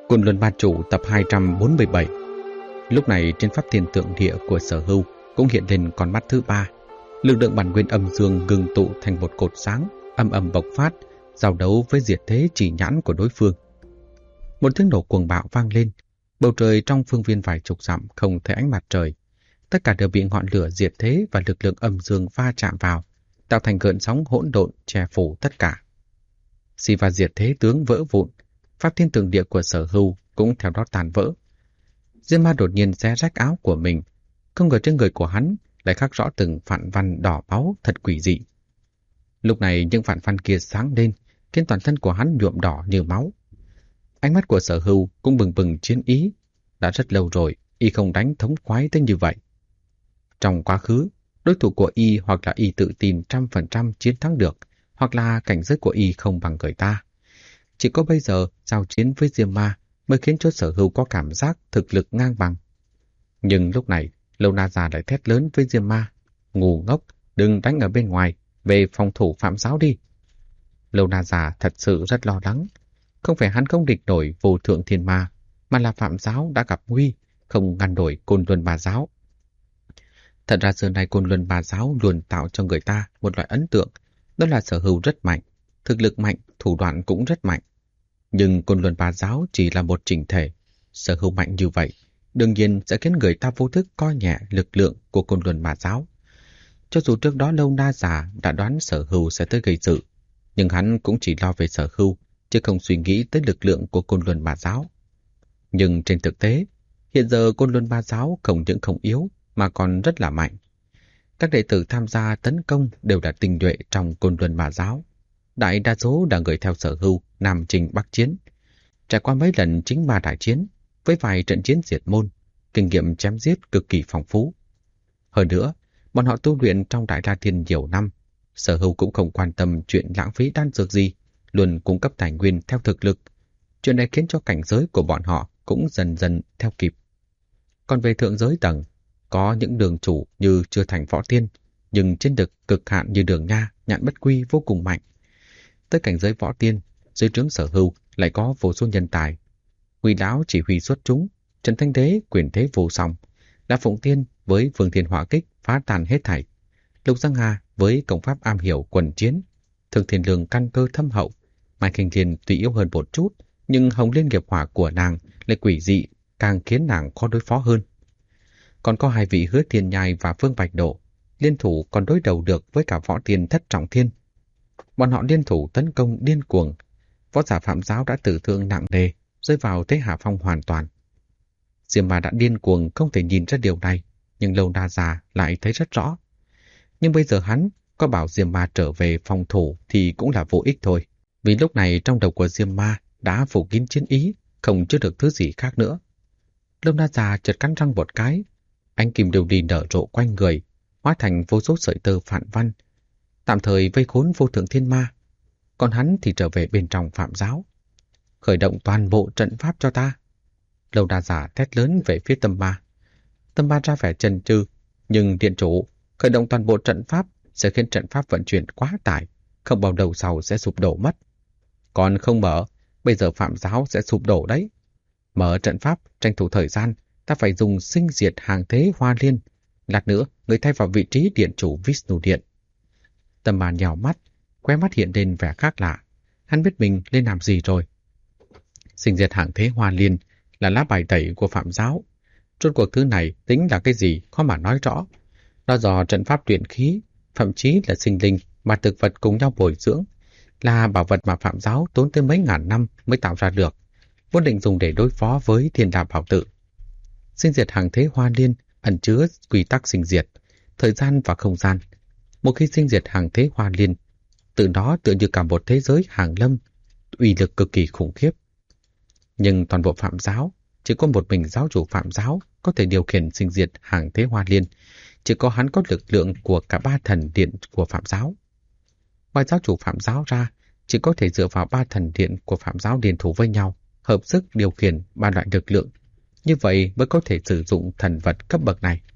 Côn Luân Ba Chủ tập 247. Lúc này trên pháp thiên tượng địa của Sở Hưu cũng hiện lên con mắt thứ ba. Lực lượng bản nguyên âm dương ngưng tụ thành một cột sáng, âm ầm bộc phát, giao đấu với diệt thế chỉ nhãn của đối phương. Một tiếng nổ cuồng bạo vang lên, bầu trời trong phương viên vài chục dặm không thấy ánh mặt trời. Tất cả đều bị ngọn lửa diệt thế và lực lượng âm dương va chạm vào, tạo thành gợn sóng hỗn độn che phủ tất cả. Siva diệt thế tướng vỡ vụn, pháp thiên tượng địa của Sở Hưu cũng theo đó tàn vỡ. Diêm Ma đột nhiên xé rách áo của mình, không ngờ trên người của hắn lại khắc rõ từng phản văn đỏ máu thật quỷ dị. Lúc này những phản văn kia sáng lên, khiến toàn thân của hắn nhuộm đỏ như máu. Ánh mắt của Sở Hưu cũng bừng bừng chiến ý. Đã rất lâu rồi, y không đánh thống khoái tới như vậy. Trong quá khứ, đối thủ của y hoặc là y tự tin 100% chiến thắng được, hoặc là cảnh giới của y không bằng người ta. Chỉ có bây giờ giao chiến với Diêm Ma mới khiến cho Sở Hưu có cảm giác thực lực ngang bằng. Nhưng lúc này, Lâu Na già lại thét lớn với Diêm Ma: "Ngu ngốc, đừng đánh ở bên ngoài, về phòng thủ Phạm Giáo đi." Lâu Na già thật sự rất lo lắng. Không phải hắn không địch nổi Vô Thượng Thiên Ma, mà là Phạm Giáo đã gặp nguy, không ngăn nổi Côn Luân Ba Giáo. Thật ra xưa nay Côn Luân Ba Giáo luôn tạo cho người ta một loại ấn tượng, đó là Sở Hưu rất mạnh, thực lực mạnh, thủ đoạn cũng rất mạnh. Nhưng Côn Luân Ba Giáo chỉ là một chỉnh thể. Sở Hưu mạnh như vậy, đương nhiên sẽ khiến người ta vô thức coi nhẹ lực lượng của Côn Luân Ba Giáo. Cho dù trước đó Lâu Na già đã đoán Sở Hưu sẽ tới gây sự, nhưng hắn cũng chỉ lo về Sở Hưu, chứ không suy nghĩ tới lực lượng của Côn Luân Ba Giáo. Nhưng trên thực tế, hiện giờ Côn Luân Ba Giáo không những không yếu mà còn rất là mạnh. Các đệ tử tham gia tấn công đều là tinh nhuệ trong Côn Luân Ba Giáo. Đại đa số là người theo Sở Hưu Nam Trình Bắc Chiến, trải qua mấy lần chính ma đại chiến với vài trận chiến diệt môn, kinh nghiệm chém giết cực kỳ phong phú. Hơn nữa, bọn họ tu luyện trong Đại La Thiên nhiều năm, Sở Hưu cũng không quan tâm chuyện lãng phí đan dược gì, luôn cung cấp tài nguyên theo thực lực. Chuyện này khiến cho cảnh giới của bọn họ cũng dần dần theo kịp. Còn về thượng giới tầng, có những đường chủ như chưa thành võ tiên, nhưng chiến lực cực hạn như Đường Nha, Nhạn Bất Quy vô cùng mạnh. Tới cảnh giới võ tiên, dưới trướng Sở Hưu lại có vô số nhân tài. Quỷ lão chỉ huy xuất chúng, Trần Thanh Đế quyền thế vô song, La Phụng Tiên với Vương Thiên Hỏa Kích phá tan hết thảy, Lục Giang Hà với công pháp am hiểu quần chiến, Thường Thiên Lương căn cơ thâm hậu, Mai Kinh Thiên tuy yếu hơn một chút, nhưng Hồng Liên Nghiệp Hỏa của nàng lại quỷ dị, càng khiến nàng khó đối phó hơn. Còn có hai vị Hứa Thiên Nhai và Phương Bạch Độ, liên thủ còn đối đầu được với cả võ tiên Thất Trọng Thiên. Bọn họ liên thủ tấn công điên cuồng, võ giả Phạm Giáo đã tử thương nặng nề, rơi vào thế hạ phong hoàn toàn. Diêm Ma đã điên cuồng không thể nhìn ra điều này, nhưng Lâu Na già lại thấy rất rõ. Nhưng bây giờ hắn có bảo Diêm Ma trở về phòng thủ thì cũng là vô ích thôi, vì lúc này trong đầu của Diêm Ma đã phủ kín chiến ý, không chứa được thứ gì khác nữa. Lâu Na già chợt cắn răng một cái, ánh kim lưu ly nở rộ quanh người, hóa thành vô số sợi tơ phản văn, tạm thời vây khốn Vô Thượng Thiên Ma. Còn hắn thì trở về bên trong Phạm Giáo. Khởi động toàn bộ trận pháp cho ta. Lâu Na già thét lớn về phía Tâm Ma. Tâm Ma ra vẻ chần chừ, nhưng điện chủ, khởi động toàn bộ trận pháp sẽ khiến trận pháp vận chuyển quá tải, không bao lâu sau sẽ sụp đổ mất. Còn không mở, bây giờ Phạm Giáo sẽ sụp đổ đấy. Mở trận pháp, tranh thủ thời gian, ta phải dùng sinh diệt hàng thế Hoa Liên. Lát nữa, người thay vào vị trí điện chủ Vishnu Điện. Tâm Ma nhào mắt, khóe mắt hiện lên vẻ khác lạ. Hắn biết mình lên làm gì rồi. Sinh diệt hàng thế Hoa Liên là lá bài tẩy của Phạm Giáo. Rốt cuộc thứ này tính là cái gì khó mà nói rõ. Nó do trận pháp luyện khí, thậm chí là sinh linh mà thực vật cùng nhau bồi dưỡng, là bảo vật mà Phạm Giáo tốn tới mấy ngàn năm mới tạo ra được, vốn định dùng để đối phó với Thiên Đà Bảo Tự. Sinh diệt hàng thế Hoa Liên ẩn chứa quy tắc sinh diệt, thời gian và không gian. Một khi sinh diệt hàng thế Hoa Liên, từ đó tựa như cả một thế giới hàng lâm, uy lực cực kỳ khủng khiếp. Nhưng toàn bộ Phạm Giáo, chỉ có một mình giáo chủ Phạm Giáo có thể điều khiển sinh diệt hàng thế Hoa Liên, chỉ có hắn có lực lượng của cả ba thần điện của Phạm Giáo. Ngoài giáo chủ Phạm Giáo ra, chỉ có thể dựa vào ba thần điện của Phạm Giáo liên thủ với nhau, hợp sức điều khiển ba loại lực lượng. Như vậy mới có thể sử dụng thần vật cấp bậc này.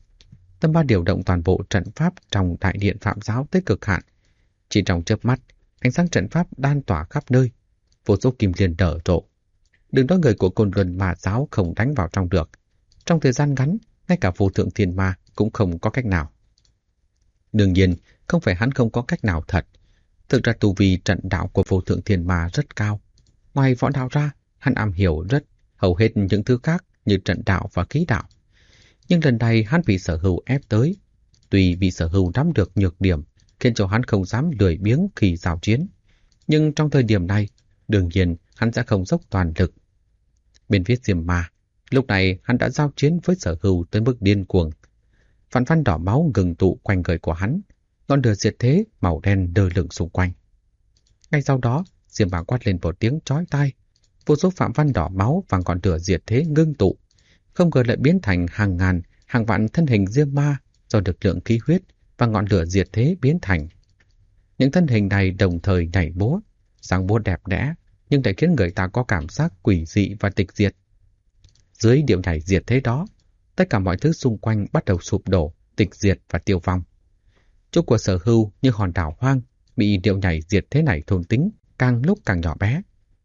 Tâm Ma điều động toàn bộ trận pháp trong đại điện Phạm Giáo tới cực hạn. Chỉ trong chớp mắt, ánh sáng trận pháp đan tỏa khắp nơi, vô số kim liên nở rộ. Đừng nói người của Côn Luân Ma giáo không đánh vào trong được. Trong thời gian ngắn, ngay cả vô thượng thiên ma cũng không có cách nào. Đương nhiên, không phải hắn không có cách nào thật. Thực ra tu vi trận đạo của vô thượng thiên ma rất cao. Ngoài võ đạo ra, hắn am hiểu rất hầu hết những thứ khác như trận đạo và khí đạo. Nhưng lần này hắn bị Sở Hưu ép tới. Tuy vì Sở Hưu nắm được nhược điểm, khiến cho hắn không dám lười biếng khi giao chiến. Nhưng trong thời điểm này, đương nhiên hắn sẽ không dốc toàn lực. Bên phía Diêm Ma, lúc này hắn đã giao chiến với Sở Hưu tới mức điên cuồng. Phản văn đỏ máu ngừng tụ quanh người của hắn, ngọn lửa diệt thế màu đen đơ lửng xung quanh. Ngay sau đó, Diêm Ma quát lên một tiếng chói tai, vô số phạm văn đỏ máu và ngọn lửa diệt thế ngưng tụ, không ngờ lại biến thành hàng ngàn, hàng vạn thân hình Diêm Ma do lực lượng khí huyết và ngọn lửa diệt thế biến thành. Những thân hình này đồng thời nhảy múa, dáng múa đẹp đẽ, nhưng lại khiến người ta có cảm giác quỷ dị và tịch diệt. Dưới điệu nhảy diệt thế đó, tất cả mọi thứ xung quanh bắt đầu sụp đổ, tịch diệt và tiêu vong. Chỗ của Sở Hưu như hòn đảo hoang, bị điệu nhảy diệt thế này thôn tính, càng lúc càng nhỏ bé.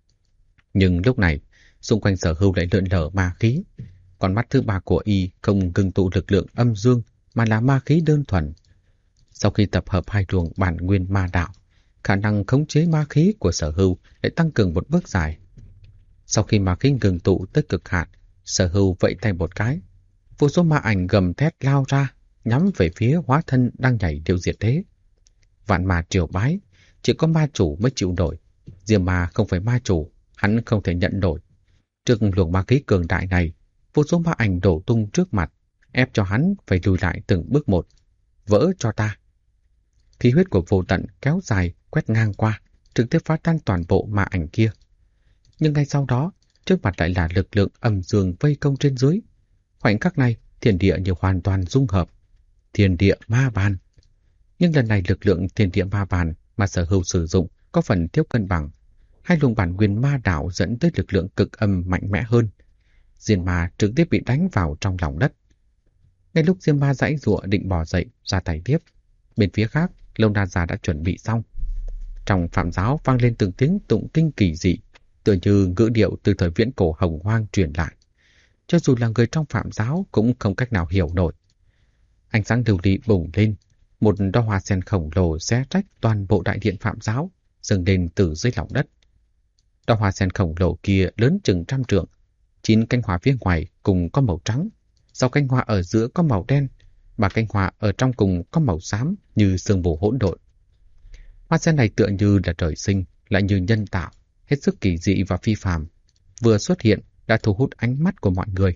Nhưng lúc này, xung quanh Sở Hưu lại lượn lờ ma khí. Con mắt thứ ba của y không ngưng tụ lực lượng âm dương, mà là ma khí đơn thuần. Sau khi tập hợp hai luồng bản nguyên ma đạo, khả năng khống chế ma khí của Sở Hưu lại tăng cường một bước dài. Sau khi ma khí ngừng tụ tới cực hạn, Sở Hưu vẫy tay một cái, vô số ma ảnh gầm thét lao ra, nhắm về phía hóa thân đang nhảy điệu diệt thế. Vạn ma triều bái, chỉ có ma chủ mới chịu nổi. Diêm Ma không phải ma chủ, hắn không thể nhận nổi. Trước luồng ma khí cường đại này, vô số ma ảnh đổ tung trước mặt, ép cho hắn phải lùi lại từng bước một. Vỡ cho ta! Khí huyết của vô tận kéo dài, quét ngang qua, trực tiếp phá tan toàn bộ ma ảnh kia. Nhưng ngay sau đó, trước mặt lại là lực lượng âm dương vây công trên dưới. Khoảnh khắc này, thiên địa như hoàn toàn dung hợp. Thiên địa ma bàn. Nhưng lần này lực lượng thiên địa ma bàn mà Sở Hưu sử dụng có phần thiếu cân bằng. Hai luồng bản nguyên ma đạo dẫn tới lực lượng cực âm mạnh mẽ hơn. Diêm Ma trực tiếp bị đánh vào trong lòng đất. Ngay lúc Diêm Ma giãy giụa định bò dậy ra tay tiếp, bên phía khác, Lâu Na Già đã chuẩn bị xong. Trong phạm giáo vang lên từng tiếng tụng kinh kỳ dị, tựa như ngữ điệu từ thời viễn cổ hồng hoang truyền lại. Cho dù là người trong phạm giáo cũng không cách nào hiểu nổi. Ánh sáng lưu ly bùng lên, một đóa hoa sen khổng lồ xé rách toàn bộ đại điện phạm giáo, dâng lên từ dưới lòng đất. Đóa hoa sen khổng lồ kia lớn chừng 100 trượng, 9 cánh hoa phía ngoài cùng có màu trắng, 6 cánh hoa ở giữa có màu đen, 3 cánh hoa ở trong cùng có màu xám như sương mù hỗn độn. Hoa sen này tựa như là trời sinh, lại như nhân tạo, hết sức kỳ dị và phi phàm. Vừa xuất hiện đã thu hút ánh mắt của mọi người.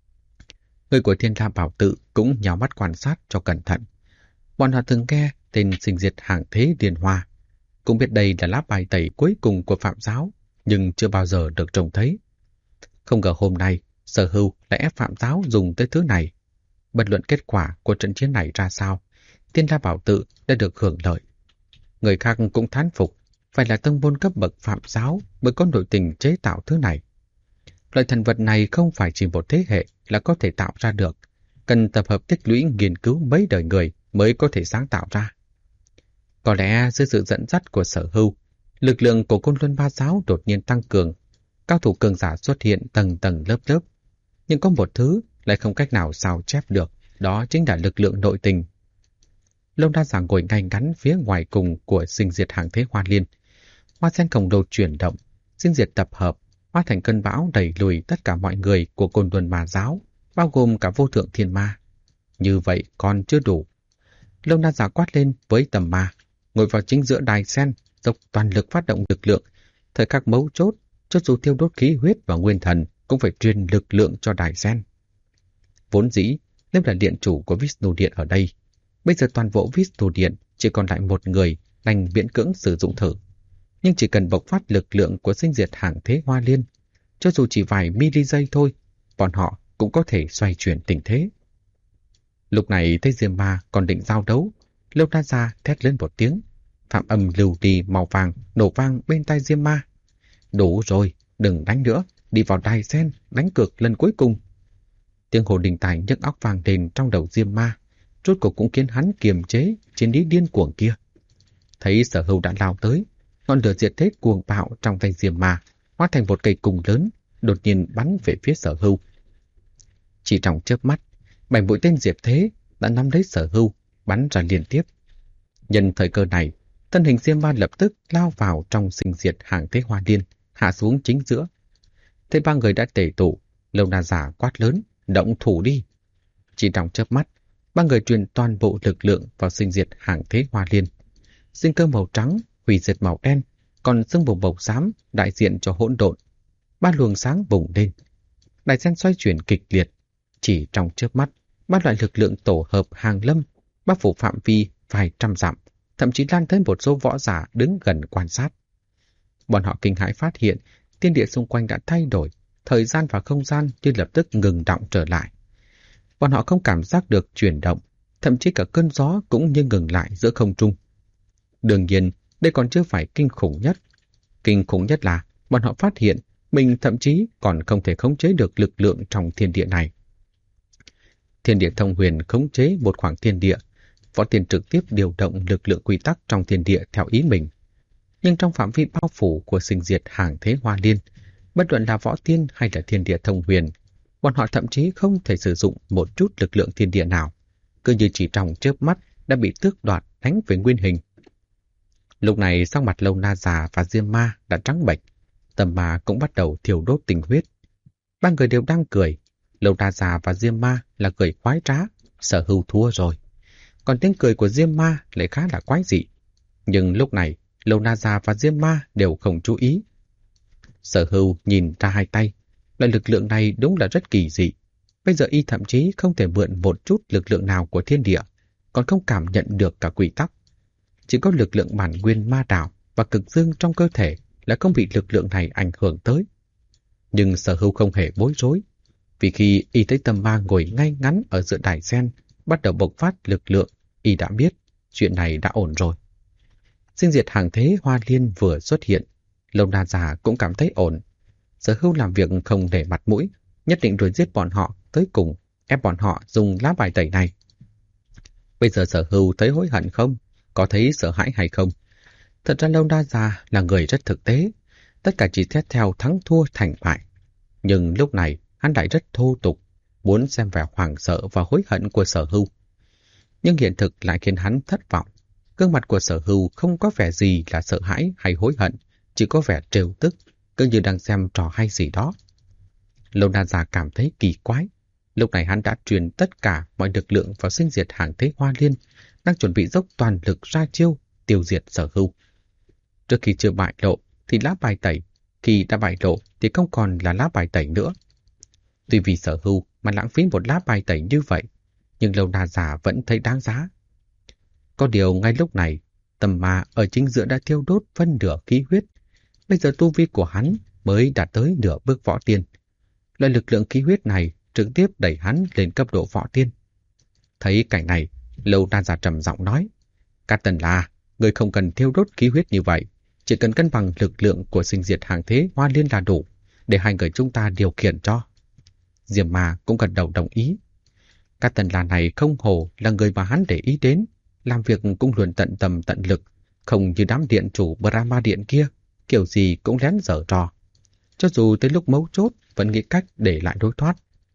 Người của Thiên La Bảo Tự cũng nhào mắt quan sát cho cẩn thận. Bọn họ từng nghe tên sinh diệt hàng thế điền hoa, cũng biết đây là lá bài tẩy cuối cùng của phạm giáo, nhưng chưa bao giờ được trông thấy. Không ngờ hôm nay, Sở Hưu lại ép phạm giáo dùng tới thứ này. Bất luận kết quả của trận chiến này ra sao, Thiên La Bảo Tự đã được hưởng lợi. Người khác cũng thán phục, phải là tông môn cấp bậc phạm giáo mới có nội tình chế tạo thứ này. Loại thần vật này không phải chỉ một thế hệ là có thể tạo ra được, cần tập hợp tích lũy nghiên cứu mấy đời người mới có thể sáng tạo ra. Có lẽ dưới sự dẫn dắt của Sở Hưu, lực lượng của Côn Luân Ma giáo đột nhiên tăng cường, cao thủ cường giả xuất hiện tầng tầng lớp lớp. Nhưng có một thứ lại không cách nào sao chép được, đó chính là lực lượng nội tình. Lâu Na Già ngồi ngay ngắn phía ngoài cùng của sinh diệt hàng thế hoa liên. Hoa sen khổng lồ chuyển động, sinh diệt tập hợp, hóa thành cơn bão đẩy lùi tất cả mọi người của Côn Luân Ma giáo, bao gồm cả vô thượng thiên ma. Như vậy còn chưa đủ. Lâu Na Già quát lên với tầm ma, ngồi vào chính giữa đài sen, dốc toàn lực phát động lực lượng. Thời khắc mấu chốt, cho dù tiêu đốt khí huyết và nguyên thần, cũng phải truyền lực lượng cho đài sen. Vốn dĩ, nếu là điện chủ của Vishnu Điện ở đây, bây giờ toàn bộ Vishnu Điện chỉ còn lại một người đành miễn cưỡng sử dụng thử. Nhưng chỉ cần bộc phát lực lượng của sinh diệt hàng thế hoa liên, cho dù chỉ vài mili giây thôi, bọn họ cũng có thể xoay chuyển tình thế. Lúc này thấy Diêm Ma còn định giao đấu, Lâu Na Già thét lên một tiếng, phạm âm lưu ly màu vàng nổ vang bên tai Diêm Ma. Đủ rồi, đừng đánh nữa, đi vào đài sen, đánh cược lần cuối cùng. Tiếng hồ đình tài nhức óc vang lên trong đầu Diêm Ma, rốt cuộc cũng khiến hắn kiềm chế chiến lý điên cuồng kia. Thấy Sở Hưu đã lao tới, ngọn lửa diệt thế cuồng bạo trong tay Diêm Ma hóa thành một cây cung lớn, đột nhiên bắn về phía Sở Hưu. Chỉ trong chớp mắt, 7 mũi tên Diệp Thế đã nắm lấy Sở Hưu, bắn ra liên tiếp. Nhân thời cơ này, thân hình Diêm Ma lập tức lao vào trong sinh diệt hàng thế hoa liên, hạ xuống chính giữa. Thấy ba người đã tề tụ, Lâu Na Giả quát lớn, động thủ đi. Chỉ trong chớp mắt, ba người truyền toàn bộ lực lượng vào sinh diệt hàng thế hoa liên. Sinh cơ màu trắng, hủy diệt màu đen, còn sương mù màu xám đại diện cho hỗn độn. Ba luồng sáng bùng lên. Đại sen xoay chuyển kịch liệt. Chỉ trong chớp mắt, ba loại lực lượng tổ hợp hàng lâm, bao phủ phạm vi vài trăm dặm, thậm chí lan tới một số võ giả đứng gần quan sát. Bọn họ kinh hãi phát hiện, thiên địa xung quanh đã thay đổi, thời gian và không gian như lập tức ngừng đọng trở lại. Bọn họ không cảm giác được chuyển động, thậm chí cả cơn gió cũng như ngừng lại giữa không trung. Đương nhiên, đây còn chưa phải kinh khủng nhất. Kinh khủng nhất là bọn họ phát hiện mình thậm chí còn không thể khống chế được lực lượng trong thiên địa này. Thiên địa thông huyền khống chế một khoảng thiên địa, võ tiên trực tiếp điều động lực lượng quy tắc trong thiên địa theo ý mình. Nhưng trong phạm vi bao phủ của sinh diệt hàng thế hoa liên, bất luận là võ tiên hay là thiên địa thông huyền, bọn họ thậm chí không thể sử dụng một chút lực lượng thiên địa nào, cứ như chỉ trong chớp mắt đã bị tước đoạt đánh về nguyên hình. Lúc này sắc mặt Lâu Na Già và Diêm Ma đã trắng bệch, Tâm Ma cũng bắt đầu thiêu đốt tình huyết. Ba người đều đang cười, Lâu Na Già và Diêm Ma là cười khoái trá, Sở Hưu thua rồi. Còn tiếng cười của Diêm Ma lại khá là quái dị. Nhưng lúc này, Lâu Na Già và Diêm Ma đều không chú ý. Sở Hưu nhìn ra hai tay, loại lực lượng này đúng là rất kỳ dị. Bây giờ y thậm chí không thể mượn một chút lực lượng nào của thiên địa, còn không cảm nhận được cả quy tắc. Chỉ có lực lượng bản nguyên ma đạo và cực dương trong cơ thể là không bị lực lượng này ảnh hưởng tới. Nhưng Sở Hưu không hề bối rối, vì khi y thấy Tâm Ma ngồi ngay ngắn ở giữa đài sen, bắt đầu bộc phát lực lượng, y đã biết chuyện này đã ổn rồi. Sinh diệt hàng thế hoa liên vừa xuất hiện, Lâu Na Già cũng cảm thấy ổn. Sở Hưu làm việc không để mặt mũi, nhất định đuổi giết bọn họ tới cùng, ép bọn họ dùng lá bài tẩy này. Bây giờ Sở Hưu thấy hối hận không? Có thấy sợ hãi hay không? Thật ra Lâu Na Già là người rất thực tế, tất cả chỉ xét theo thắng thua thành bại. Nhưng lúc này hắn lại rất thô tục, muốn xem vẻ hoảng sợ và hối hận của Sở Hưu. Nhưng hiện thực lại khiến hắn thất vọng. Gương mặt của Sở Hưu không có vẻ gì là sợ hãi hay hối hận, chỉ có vẻ trêu tức, cứ như đang xem trò hay gì đó. Lâu Na Già cảm thấy kỳ quái. Lúc này hắn đã truyền tất cả mọi lực lượng vào sinh diệt hàng thế hoa liên, đang chuẩn bị dốc toàn lực ra chiêu tiêu diệt Sở Hưu. Trước khi chưa bại lộ thì lá bài tẩy, khi đã bại lộ thì không còn là lá bài tẩy nữa. Tuy vì Sở Hưu mà lãng phí một lá bài tẩy như vậy, nhưng Lâu Na Già vẫn thấy đáng giá. Có điều ngay lúc này, Tâm Ma ở chính giữa đã thiêu đốt phân nửa khí huyết. Bây giờ tu vi của hắn mới đạt tới nửa bước võ tiên. Loại lực lượng khí huyết này trực tiếp đẩy hắn lên cấp độ võ tiên. Thấy cảnh này, Lâu Na Già trầm giọng nói: Cát Tần La, người không cần thiêu đốt khí huyết như vậy, chỉ cần cân bằng lực lượng của sinh diệt hàng thế hoa liên là đủ, để hai người chúng ta điều khiển cho. Diêm Ma cũng gật đầu đồng ý. Cát Tần La này không hổ là người mà hắn để ý đến, làm việc cũng luôn tận tâm tận lực, không như đám điện chủ Brahma Điện kia, kiểu gì cũng lén giở trò. Cho dù tới lúc mấu chốt vẫn nghĩ cách để lại đối thoát.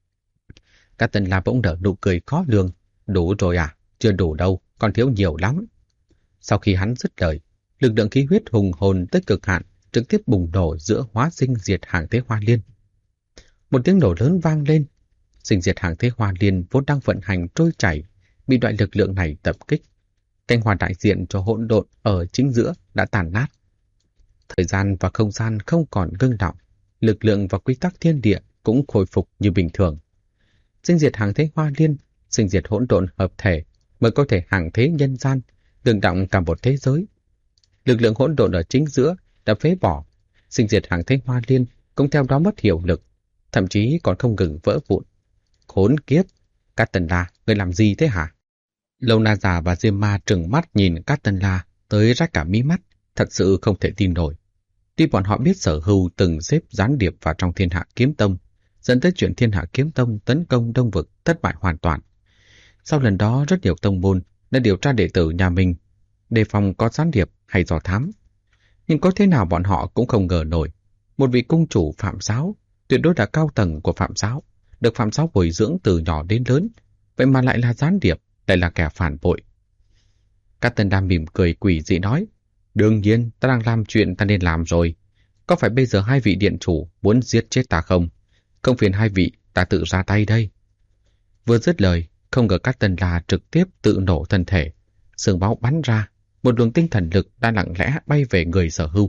Cát Tần La bỗng nở nụ cười khó lường. Đủ rồi à? Chưa đủ đâu, còn thiếu nhiều lắm. Sau khi hắn dứt lời, lực lượng khí huyết hùng hồn tới cực hạn trực tiếp bùng nổ giữa hóa sinh diệt hàng thế hoa liên. Một tiếng nổ lớn vang lên. Sinh diệt hàng thế hoa liên vốn đang vận hành trôi chảy, bị loại lực lượng này tập kích. Cánh hoa đại diện cho hỗn độn ở chính giữa đã tàn nát. Thời gian và không gian không còn ngưng đọng, lực lượng và quy tắc thiên địa cũng khôi phục như bình thường. Sinh diệt hàng thế hoa liên, sinh diệt hỗn độn hợp thể mới có thể hàng thế nhân gian, ngưng động cả một thế giới. Lực lượng hỗn độn ở chính giữa đã phế bỏ, sinh diệt hàng thế hoa liên cũng theo đó mất hiệu lực, thậm chí còn không ngừng vỡ vụn. Khốn kiếp, Cát Tần La, người làm gì thế hả? Lâu Na Già và Diêm Ma trừng mắt nhìn Cát Tần La tới rách cả mí mắt, thật sự không thể tin nổi. Tuy bọn họ biết Sở Hưu từng xếp gián điệp vào trong Thiên Hạ Kiếm Tông, dẫn tới chuyện Thiên Hạ Kiếm Tông tấn công Đông Vực thất bại hoàn toàn. Sau lần đó rất nhiều tông môn đã điều tra đệ tử nhà mình, đề phòng có gián điệp hay dò thám. Nhưng có thế nào bọn họ cũng không ngờ nổi, một vị cung chủ phạm giáo tuyệt đối là cao tầng của Phạm giáo, được Phạm giáo bồi dưỡng từ nhỏ đến lớn, vậy mà lại là gián điệp, lại là kẻ phản bội. Các tên đam mỉm cười quỷ dị nói, đương nhiên ta đang làm chuyện ta nên làm rồi. Có phải bây giờ hai vị điện chủ muốn giết chết ta không? Không phiền hai vị, ta tự ra tay đây. Vừa dứt lời, không ngờ các tên là trực tiếp tự nổ thân thể. Sương máu bắn ra, một luồng tinh thần lực đã lặng lẽ bay về người Sở Hưu.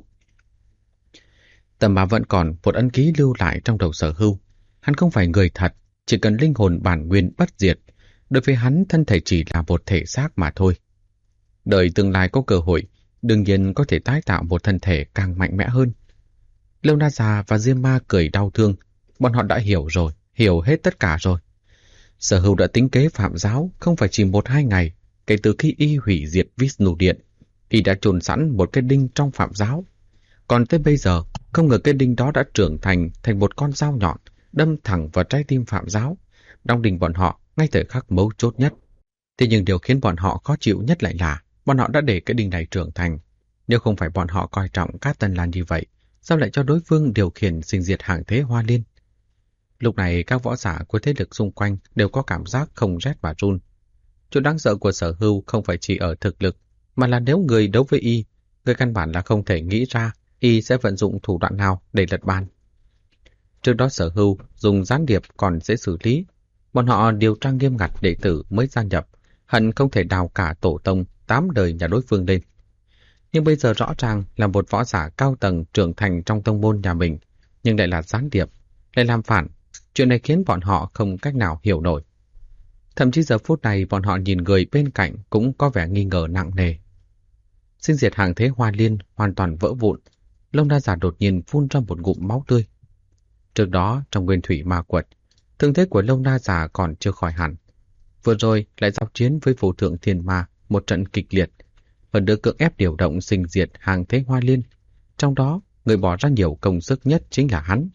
Tầm mà vẫn còn một ấn ký lưu lại trong đầu Sở Hưu. Hắn không phải người thật, chỉ cần linh hồn bản nguyên bất diệt. Đối với hắn, thân thể chỉ là một thể xác mà thôi. Đợi tương lai có cơ hội, đương nhiên có thể tái tạo một thân thể càng mạnh mẽ hơn. Lâu Na Già và Diêm Ma cười đau thương, bọn họ đã hiểu rồi, hiểu hết tất cả rồi. Sở Hưu đã tính kế Phạm giáo không phải chỉ 1-2 ngày, kể từ khi y hủy diệt Vishnu Điện, y đã chôn sẵn một cái đinh trong Phạm giáo. Còn tới bây giờ, không ngờ cái đinh đó đã trưởng thành một con dao nhọn, đâm thẳng vào trái tim Phạm giáo, đóng đinh bọn họ ngay thời khắc mấu chốt nhất. Thế nhưng điều khiến bọn họ khó chịu nhất lại là bọn họ đã để cái đinh này trưởng thành. Nếu không phải bọn họ coi trọng Cát Tân Lan như vậy, sao lại cho đối phương điều khiển sinh diệt hàng thế Hoa Liên? Lúc này các võ giả của thế lực xung quanh đều có cảm giác không rét mà run. Chỗ đáng sợ của Sở Hưu không phải chỉ ở thực lực, mà là nếu người đấu với y, người căn bản là không thể nghĩ ra y sẽ vận dụng thủ đoạn nào để lật bàn. Trước đó Sở Hưu dùng gián điệp còn dễ xử lý, bọn họ điều tra nghiêm ngặt đệ tử mới gia nhập, hận không thể đào cả tổ tông 8 đời nhà đối phương lên. Nhưng bây giờ rõ ràng là một võ giả cao tầng trưởng thành trong tông môn nhà mình, nhưng lại là gián điệp, lại làm phản. Chuyện này khiến bọn họ không cách nào hiểu nổi. Thậm chí giờ phút này bọn họ nhìn người bên cạnh cũng có vẻ nghi ngờ nặng nề. Sinh diệt hàng thế Hoa Liên hoàn toàn vỡ vụn, Lâu Na Già đột nhiên phun ra một ngụm máu tươi. Trước đó trong Nguyên Thủy Ma Quật, thương thế của Lâu Na Già còn chưa khỏi hẳn. Vừa rồi lại giao chiến với Vô Thượng Thiên Ma một trận kịch liệt, hơn nữa cưỡng ép điều động sinh diệt hàng thế Hoa Liên. Trong đó, người bỏ ra nhiều công sức nhất chính là hắn.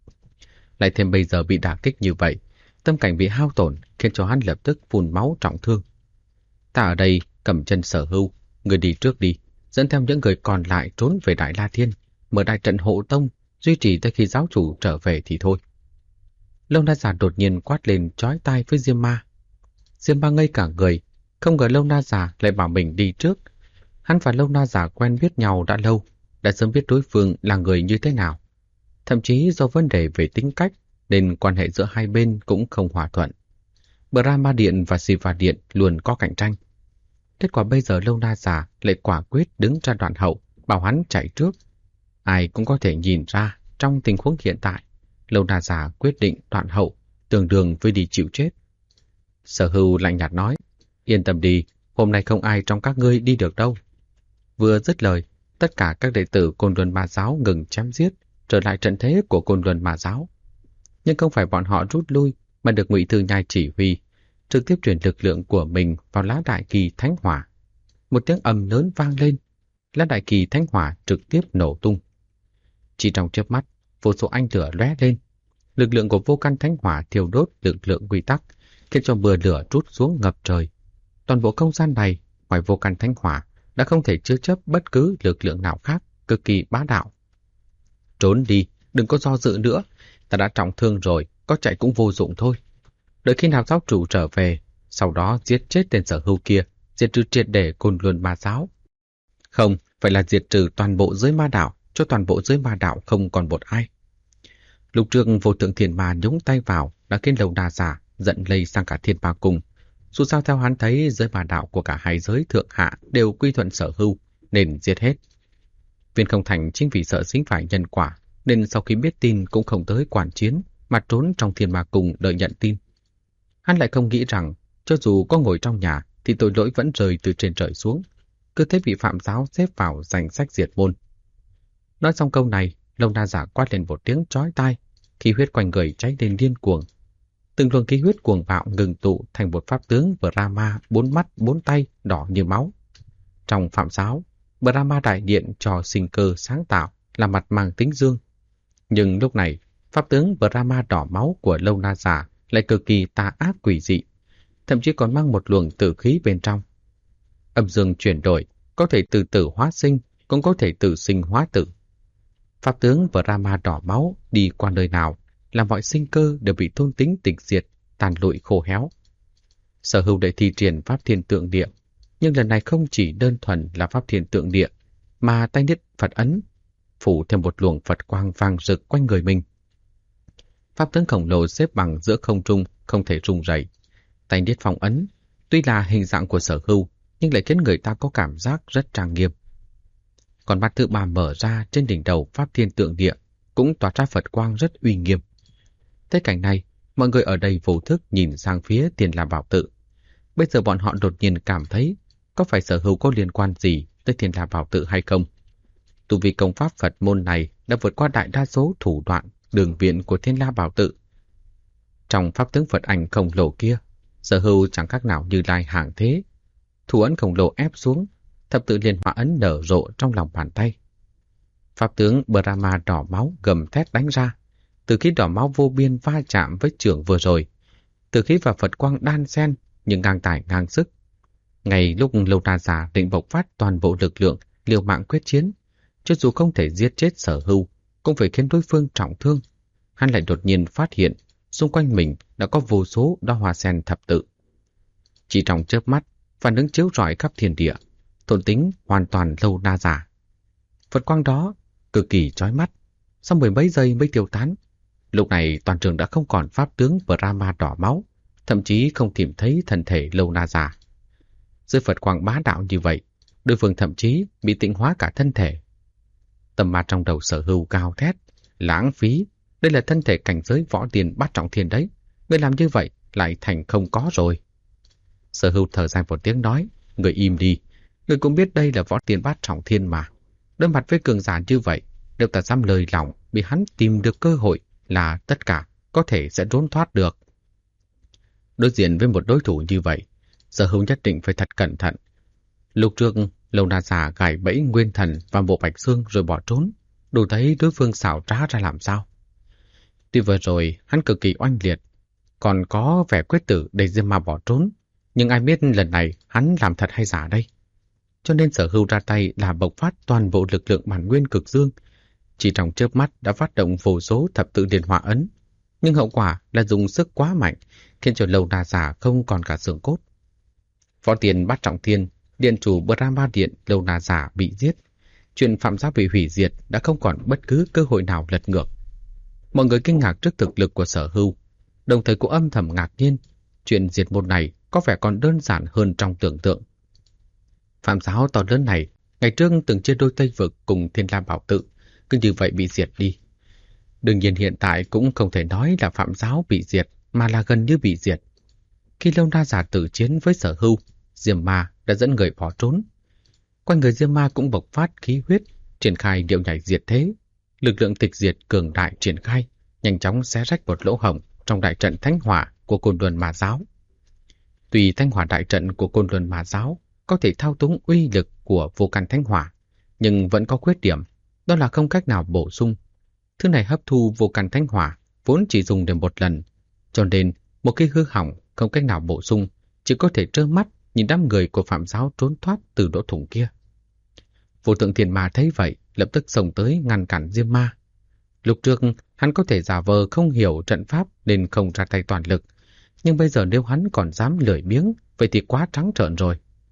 Lại thêm bây giờ bị đả kích như vậy, tâm cảnh bị hao tổn khiến cho hắn lập tức phun máu trọng thương. Ta ở đây cầm chân Sở Hưu, người đi trước đi, dẫn theo những người còn lại trốn về Đại La Thiên, mở đại trận hộ tông, duy trì tới khi giáo chủ trở về thì thôi. Lâu Na Già đột nhiên quát lên chói tai với Diêm Ma. Diêm Ma ngây cả người, không ngờ Lâu Na Già lại bảo mình đi trước. Hắn và Lâu Na Già quen biết nhau đã lâu, đã sớm biết đối phương là người như thế nào. Thậm chí do vấn đề về tính cách nên quan hệ giữa hai bên cũng không hòa thuận. Brahma Điện và Siva Điện luôn có cạnh tranh. Kết quả bây giờ Lâu Na Già lại quả quyết đứng ra đoạn hậu, bảo hắn chạy trước. Ai cũng có thể nhìn ra trong tình huống hiện tại, Lâu Na Già quyết định đoạn hậu, tương đương với đi chịu chết. Sở Hưu lạnh nhạt nói, yên tâm đi, hôm nay không ai trong các ngươi đi được đâu. Vừa dứt lời, tất cả các đệ tử Côn Luân Ma Giáo ngừng chém giết, trở lại trận thế của Côn Luân Ma Giáo. Nhưng không phải bọn họ rút lui, mà được Ngụy Thư Nhai chỉ huy, trực tiếp truyền lực lượng của mình vào lá đại kỳ thánh hỏa. Một tiếng ầm lớn vang lên, lá đại kỳ thánh hỏa trực tiếp nổ tung. Chỉ trong chớp mắt, vô số ánh lửa lóe lên, lực lượng của vô căn thánh hỏa thiêu đốt lực lượng quy tắc, khiến cho mưa lửa trút xuống ngập trời. Toàn bộ không gian này, ngoài vô căn thánh hỏa, đã không thể chứa chấp bất cứ lực lượng nào khác, cực kỳ bá đạo. Trốn đi, đừng có do dự nữa, ta đã trọng thương rồi, có chạy cũng vô dụng thôi. Đợi khi nào giáo chủ trở về, sau đó giết chết tên Sở Hưu kia, diệt trừ triệt để Côn Luân Ma Giáo. Không, phải là diệt trừ toàn bộ giới ma đạo, cho toàn bộ giới ma đạo không còn một ai. Lục Trường Vô Thượng Thiên Ma nhúng tay vào đã khiến Lâu Na Già giận lây sang cả Thiên Ma Cung. Dù sao theo hắn thấy giới ma đạo của cả hai giới thượng hạ đều quy thuận Sở Hưu nên giết hết. Viên Không Thành chính vì sợ dính phải nhân quả nên sau khi biết tin cũng không tới quản chiến mà trốn trong Thiên Ma Cung đợi nhận tin. Hắn lại không nghĩ rằng cho dù có ngồi trong nhà thì tội lỗi vẫn rơi từ trên trời xuống, cứ thế bị Phạm giáo xếp vào danh sách diệt môn. Nói xong câu này, Lâu Na Già quát lên một tiếng chói tai, khí huyết quanh người cháy lên điên cuồng. Từng luồng khí huyết cuồng bạo ngừng tụ thành một pháp tướng Brahma 4 mắt 4 tay đỏ như máu. Trong Phạm giáo, Brahma đại điện cho sinh cơ sáng tạo là mặt mang tính dương. Nhưng lúc này, pháp tướng Brahma đỏ máu của Lâu Na Già lại cực kỳ tà ác quỷ dị, thậm chí còn mang một luồng tử khí bên trong. Âm dương chuyển đổi, có thể từ tử hóa sinh, cũng có thể từ sinh hóa tử. Pháp tướng Brahma đỏ máu đi qua nơi nào làm mọi sinh cơ đều bị thôn tính tịch diệt, tàn lụi khô héo. Sở Hưu để thi triển pháp thiên tượng địa, nhưng lần này không chỉ đơn thuần là pháp thiên tượng địa, mà tay niết Phật ấn phủ thêm một luồng Phật quang vàng rực quanh người mình. Pháp tướng khổng lồ xếp bằng giữa không trung, không thể rung rẩy. Tay niết phong ấn tuy là hình dạng của Sở Hưu, nhưng lại khiến người ta có cảm giác rất trang nghiêm. Còn mắt thứ ba mở ra trên đỉnh đầu pháp thiên tượng địa, cũng tỏa ra Phật quang rất uy nghiêm. Thấy cảnh này, mọi người ở đây vô thức nhìn sang phía Thiên La Bảo Tự. Bây giờ bọn họ đột nhiên cảm thấy có phải Sở Hưu có liên quan gì tới Thiên La Bảo Tự hay không? Tu vi công pháp Phật môn này đã vượt qua đại đa số thủ đoạn đường viện của Thiên La Bảo Tự. Trong pháp tướng Phật ảnh khổng lồ kia, Sở Hưu chẳng khác nào Như Lai hàng thế. Thủ ấn khổng lồ ép xuống, thập tự liên hoa ấn nở rộ trong lòng bàn tay. Pháp tướng Brahma đỏ máu gầm thét đánh ra. Từ khí đỏ máu vô biên va chạm với chưởng vừa rồi. Từ khí và Phật quang đan xen nhưng ngang tài ngang sức. Ngay lúc Lâu Na Giả định bộc phát toàn bộ lực lượng liều mạng quyết chiến, cho dù không thể giết chết Sở Hưu, cũng phải khiến đối phương trọng thương. Hắn lại đột nhiên phát hiện xung quanh mình đã có vô số đóa hoa sen thập tự. Chỉ trong chớp mắt, phản ứng chiếu rọi khắp thiên địa, thôn tính hoàn toàn Lâu Na Giả. Phật quang đó cực kỳ chói mắt, sau mười mấy giây mới tiêu tán. Lúc này toàn trường đã không còn pháp tướng Brahma đỏ máu, thậm chí không tìm thấy thân thể Lâu Na Giả. Dưới Phật quang bá đạo như vậy, đối phương thậm chí bị tịnh hóa cả thân thể. Tâm ma trong đầu Sở Hưu cao thét, lãng phí, đây là thân thể cảnh giới võ tiền bát trọng thiên đấy, người làm như vậy lại thành không có rồi. Sở Hưu thở dài một tiếng nói, người im đi, người cũng biết đây là võ tiền bát trọng thiên mà. Đối mặt với cường giả như vậy, nếu ta dám lời lỏng bị hắn tìm được cơ hội là tất cả có thể sẽ trốn thoát được. Đối diện với một đối thủ như vậy, Sở Hưu nhất định phải thật cẩn thận. Lúc trước, Lâu Na Giả gài bẫy Nguyên Thần và Bộ Bạch Xương rồi bỏ trốn, đủ thấy đối phương xảo trá ra làm sao. Tuy vừa rồi hắn cực kỳ oanh liệt, còn có vẻ quyết tử để Diêm Ma bỏ trốn, nhưng ai biết lần này hắn làm thật hay giả đây. Cho nên Sở Hưu ra tay là bộc phát toàn bộ lực lượng bản nguyên cực dương, chỉ trong chớp mắt đã phát động vô số thập tự liên hoa ấn, nhưng hậu quả là dùng sức quá mạnh, khiến cho Lâu Na Giả không còn cả xương cốt. Võ tiền bát trọng thiên, điện chủ Brahma Điện Lâu Na Giả bị giết, chuyện Phạm Giáo bị hủy diệt đã không còn bất cứ cơ hội nào lật ngược. Mọi người kinh ngạc trước thực lực của Sở Hưu, đồng thời cũng âm thầm ngạc nhiên, chuyện diệt môn này có vẻ còn đơn giản hơn trong tưởng tượng. Phạm Giáo to lớn này, ngày trước từng chia đôi Tây Vực cùng Thiên La Bảo Tự, cứ như vậy bị diệt đi. Đương nhiên hiện tại cũng không thể nói là Phạm Giáo bị diệt, mà là gần như bị diệt. Khi Lâu Na Giả tử chiến với Sở Hưu, Diêm Ma đã dẫn người bỏ trốn. Quanh người Diêm Ma cũng bộc phát khí huyết, triển khai điệu nhảy diệt thế. Lực lượng tịch diệt cường đại triển khai, nhanh chóng xé rách một lỗ hổng trong đại trận Thánh Hỏa của Côn Luân Ma Giáo. Tuy Thánh Hỏa đại trận của Côn Luân Ma Giáo có thể thao túng uy lực của Vô Căn Thánh Hỏa, nhưng vẫn có khuyết điểm, đó là không cách nào bổ sung. Thứ này hấp thu Vô Căn Thánh Hỏa vốn chỉ dùng được một lần, cho nên một khi hư hỏng không cách nào bổ sung, chỉ có thể trơ mắt nhìn đám người của Phạm Giáo trốn thoát từ lỗ thủng kia. Vô Tượng Thiên Ma thấy vậy, lập tức xông tới ngăn cản Diêm Ma. Lúc trước, hắn có thể giả vờ không hiểu trận pháp nên không ra tay toàn lực, nhưng bây giờ nếu hắn còn dám lười biếng, vậy thì quá trắng trợn rồi.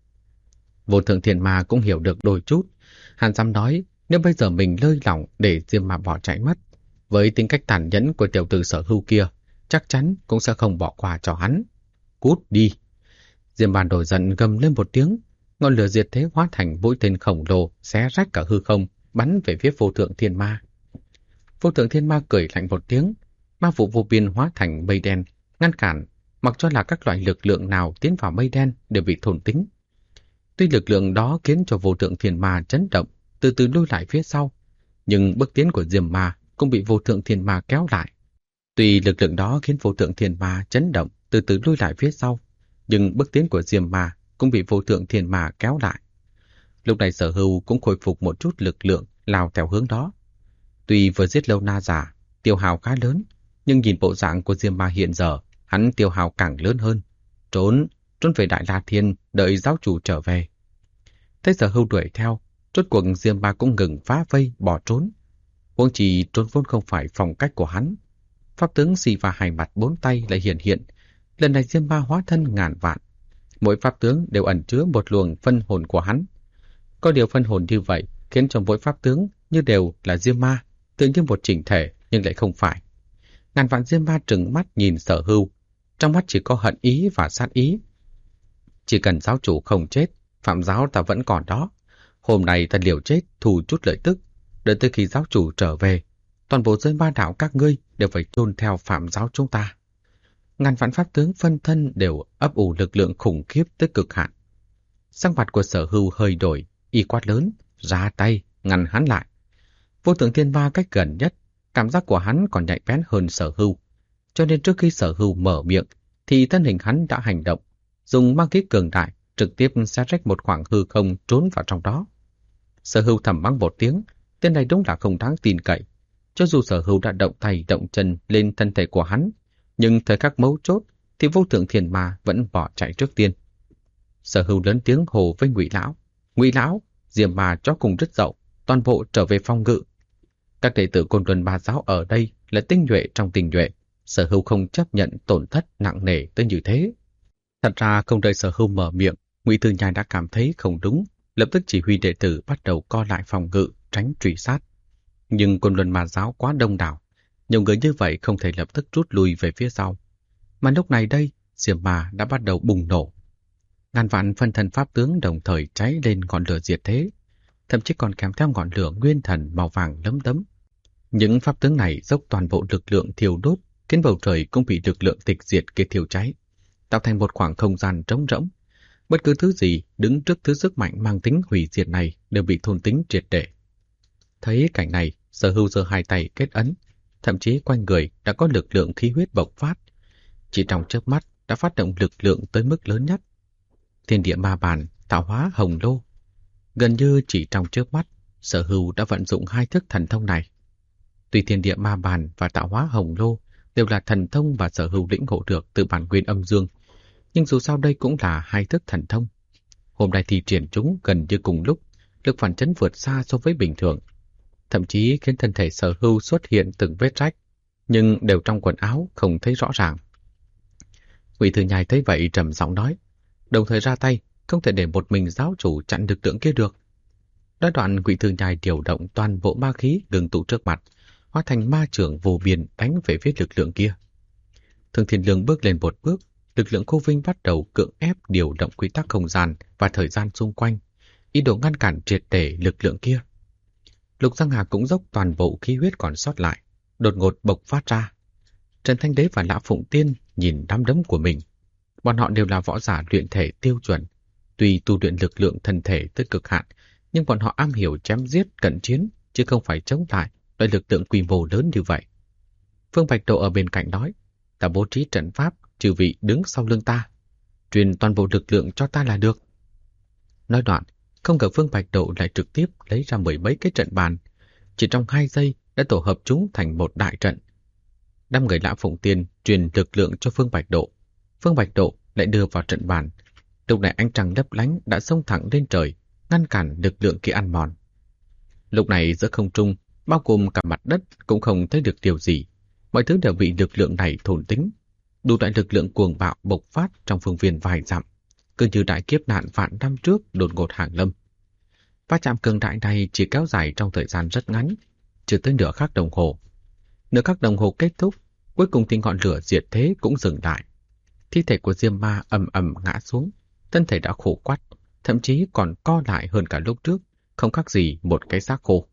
Vô Thượng Thiên Ma cũng hiểu được đôi chút, hắn dám nói nếu bây giờ mình lơi lỏng để Diêm Ma bỏ chạy mất, với tính cách tàn nhẫn của tiểu tử Sở Hưu kia, chắc chắn cũng sẽ không bỏ qua cho hắn. Cút đi! Diêm Ma nổi giận gầm lên một tiếng, ngọn lửa diệt thế hóa thành mũi tên khổng lồ xé rách cả hư không, bắn về phía Vô Thượng Thiên Ma. Vô Thượng Thiên Ma cười lạnh một tiếng, ma vụ vô biên hóa thành mây đen, ngăn cản, mặc cho là các loại lực lượng nào tiến vào mây đen đều bị thôn tính. Tuy lực lượng đó khiến cho Vô Thượng Thiên Ma chấn động, từ từ lùi lại phía sau, nhưng bước tiến của Diêm Ma cũng bị Vô Thượng Thiên Ma kéo lại. Tuy lực lượng đó khiến Vô Thượng Thiên Ma chấn động, từ từ lùi lại phía sau, nhưng bước tiến của Diêm Ma cũng bị Vô Thượng Thiên Ma kéo lại. Lúc này Sở Hưu cũng khôi phục một chút lực lượng, lao theo hướng đó. Tuy vừa giết Lâu Na Giả, tiêu hao khá lớn, nhưng nhìn bộ dạng của Diêm Ma hiện giờ, hắn tiêu hao càng lớn hơn. Trốn về Đại La Thiên, đợi giáo chủ trở về. Thấy Sở Hưu đuổi theo, rốt cuộc Diêm Ma cũng ngừng phá vây, bỏ trốn. Huống chi trốn vốn không phải phong cách của hắn. Pháp tướng Siva hai mặt bốn tay lại hiện hiện. Lần này Diêm Ma hóa thân ngàn vạn. Mỗi pháp tướng đều ẩn chứa một luồng phân hồn của hắn. Có điều phân hồn như vậy khiến cho mỗi pháp tướng như đều là Diêm Ma, tự như một chỉnh thể nhưng lại không phải. Ngàn vạn Diêm Ma trừng mắt nhìn Sở Hưu, trong mắt chỉ có hận ý và sát ý. Chỉ cần giáo chủ không chết, phạm giáo ta vẫn còn đó. Hôm nay ta liều chết thù chút lợi tức, đợi tới khi giáo chủ trở về, toàn bộ giới ma đạo các ngươi đều phải chôn theo phạm giáo chúng ta. Ngàn vạn pháp tướng phân thân đều ấp ủ lực lượng khủng khiếp tới cực hạn. Sắc mặt của Sở Hưu hơi đổi, y quát lớn, ra tay, ngăn hắn lại. Vô Tượng Thiên Ma cách gần nhất, cảm giác của hắn còn nhạy bén hơn Sở Hưu, cho nên trước khi Sở Hưu mở miệng, thì thân hình hắn đã hành động, dùng ma khí cường đại, trực tiếp xé rách một khoảng hư không trốn vào trong đó. Sở Hưu thầm mắng một tiếng, tên này đúng là không đáng tin cậy. Cho dù Sở Hưu đã động tay động chân lên thân thể của hắn, nhưng thời khắc mấu chốt thì Vô Tượng Thiên Ma vẫn bỏ chạy trước tiên. Sở Hưu lớn tiếng hồ với Ngụy Lão, Ngụy Lão, Diêm Ma chó cùng rất dậu, toàn bộ trở về phòng ngự. Các đệ tử Côn Luân Ba Giáo ở đây là tinh nhuệ trong tinh nhuệ, Sở Hưu không chấp nhận tổn thất nặng nề tới như thế. Thật ra không đợi Sở Hưu mở miệng, Ngụy Thư Nhai đã cảm thấy không đúng, lập tức chỉ huy đệ tử bắt đầu co lại phòng ngự, tránh truy sát. Nhưng Côn Luân Ma Giáo quá đông đảo, nhiều người như vậy không thể lập tức rút lui về phía sau. Mà lúc này đây, Diêm Ma đã bắt đầu bùng nổ. Ngàn vạn phân thân pháp tướng đồng thời cháy lên ngọn lửa diệt thế, thậm chí còn kèm theo ngọn lửa nguyên thần màu vàng lấm tấm. Những pháp tướng này dốc toàn bộ lực lượng thiêu đốt, khiến bầu trời cũng bị lực lượng tịch diệt kia thiêu cháy, tạo thành một khoảng không gian trống rỗng. Bất cứ thứ gì đứng trước thứ sức mạnh mang tính hủy diệt này đều bị thôn tính triệt để. Thấy cảnh này, Sở Hưu giơ hai tay kết ấn, thậm chí quanh người đã có lực lượng khí huyết bộc phát. Chỉ trong chớp mắt đã phát động lực lượng tới mức lớn nhất. Thiên địa ma bàn, tạo hóa hồng lô. Gần như chỉ trong chớp mắt, Sở Hưu đã vận dụng hai thức thần thông này. Tuy thiên địa ma bàn và tạo hóa hồng lô đều là thần thông và Sở Hưu lĩnh ngộ được từ bản nguyên âm dương, nhưng dù sao đây cũng là hai thức thần thông. Hôm nay thì triển chúng gần như cùng lúc, lực phản chấn vượt xa so với bình thường, thậm chí khiến thân thể Sở Hưu xuất hiện từng vết rách, nhưng đều trong quần áo không thấy rõ ràng. Ngụy Thư Nhai thấy vậy trầm giọng nói, đồng thời ra tay, không thể để một mình giáo chủ chặn lực lượng kia được. Nói đoạn, Ngụy Thư Nhai điều động toàn bộ ma khí ngưng tụ trước mặt, hóa thành ma trưởng vô biên đánh về phía lực lượng kia. Thương Thiên Lương bước lên một bước, lực lượng Cô Vinh bắt đầu cưỡng ép điều động quy tắc không gian và thời gian xung quanh, ý đồ ngăn cản triệt để lực lượng kia. Lục Giang Hà cũng dốc toàn bộ khí huyết còn sót lại, đột ngột bộc phát ra. Trần Thanh Đế và Lã Phụng Tiên nhìn đám đấm của mình. Bọn họ đều là võ giả luyện thể tiêu chuẩn, tuy tu luyện lực lượng thân thể tới cực hạn, nhưng bọn họ am hiểu chém giết cận chiến, chứ không phải chống lại loại lực lượng quy mô lớn như vậy. Phương Bạch Độ ở bên cạnh nói, ta bố trí trận pháp, trừ vị đứng sau lưng ta, truyền toàn bộ lực lượng cho ta là được. Nói đoạn, không ngờ Phương Bạch Độ lại trực tiếp lấy ra mười mấy cái trận bàn, chỉ trong 2 giây đã tổ hợp chúng thành một đại trận. Đám người Lã Phụng Tiên truyền lực lượng cho Phương Bạch Độ, Phương Bạch Độ lại đưa vào trận bàn. Lúc này ánh trăng lấp lánh đã xông thẳng lên trời, ngăn cản lực lượng kia ăn mòn. Lúc này giữa không trung, bao gồm cả mặt đất cũng không thấy được điều gì, mọi thứ đều bị lực lượng này thôn tính. Đủ loại lực lượng cuồng bạo bộc phát trong phương viên vài dặm, cứ như đại kiếp nạn vạn năm trước đột ngột hàng lâm. Va chạm cường đại này chỉ kéo dài trong thời gian rất ngắn, chưa tới nửa khắc đồng hồ. Nửa khắc đồng hồ kết thúc, cuối cùng thì ngọn lửa diệt thế cũng dừng lại. Thi thể của Diêm Ma ầm ầm ngã xuống, thân thể đã khô quắt, thậm chí còn co lại hơn cả lúc trước, không khác gì một cái xác khô.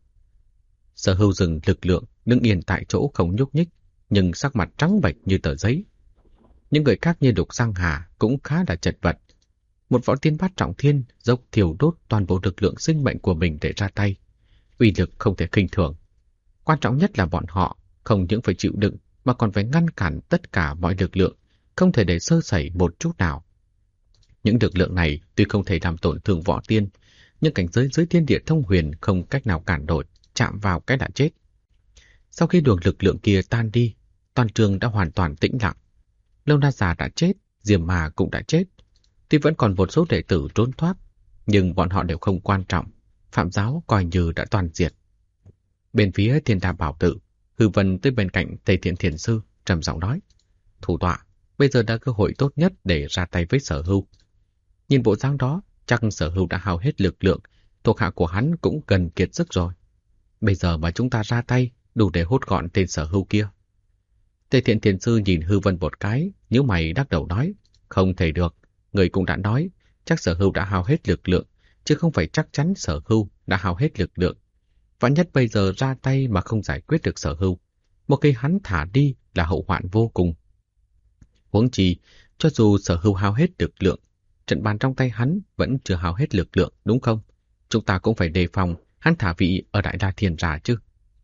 Sở Hưu dừng lực lượng, đứng yên tại chỗ không nhúc nhích, nhưng sắc mặt trắng bệch như tờ giấy. Những người khác như Lục Giang Hà cũng khá là chật vật. Một võ tiên bát trọng thiên dốc thiêu đốt toàn bộ lực lượng sinh mệnh của mình để ra tay, uy lực không thể khinh thường. Quan trọng nhất là bọn họ không những phải chịu đựng mà còn phải ngăn cản tất cả mọi lực lượng, không thể để sơ sẩy một chút nào. Những lực lượng này tuy không thể làm tổn thương võ tiên, nhưng cảnh giới dưới thiên địa thông huyền không cách nào cản nổi, chạm vào cái đã chết. Sau khi luồng lực lượng kia tan đi, toàn trường đã hoàn toàn tĩnh lặng. Lâu Na Già đã chết, Diêm Ma cũng đã chết. Tuy vẫn còn một số đệ tử trốn thoát, nhưng bọn họ đều không quan trọng. Phạm giáo coi như đã toàn diệt. Bên phía Thiên Đà Bảo Tự, Hư Vân tới bên cạnh Tây Thiện Thiền Sư, trầm giọng nói: Thủ tọa, bây giờ đã cơ hội tốt nhất để ra tay với Sở Hưu. Nhìn bộ dáng đó, chắc Sở Hưu đã hao hết lực lượng, thuộc hạ của hắn cũng gần kiệt sức rồi. Bây giờ mà chúng ta ra tay, đủ để hốt gọn tên Sở Hưu kia. Tề Thiện Thiền Sư nhìn Hư Vân một cái, nhíu mày đắc đầu nói: Không thể được, người cũng đã nói, chắc Sở Hưu đã hao hết lực lượng, chứ không phải chắc chắn Sở Hưu đã hao hết lực lượng. Vạn nhất bây giờ ra tay mà không giải quyết được Sở Hưu, một khi hắn thả đi là hậu hoạn vô cùng. Huống chi, cho dù Sở Hưu hao hết lực lượng, trận bàn trong tay hắn vẫn chưa hao hết lực lượng, đúng không? Chúng ta cũng phải đề phòng hắn thả vị ở Đại La Thiên ra chứ.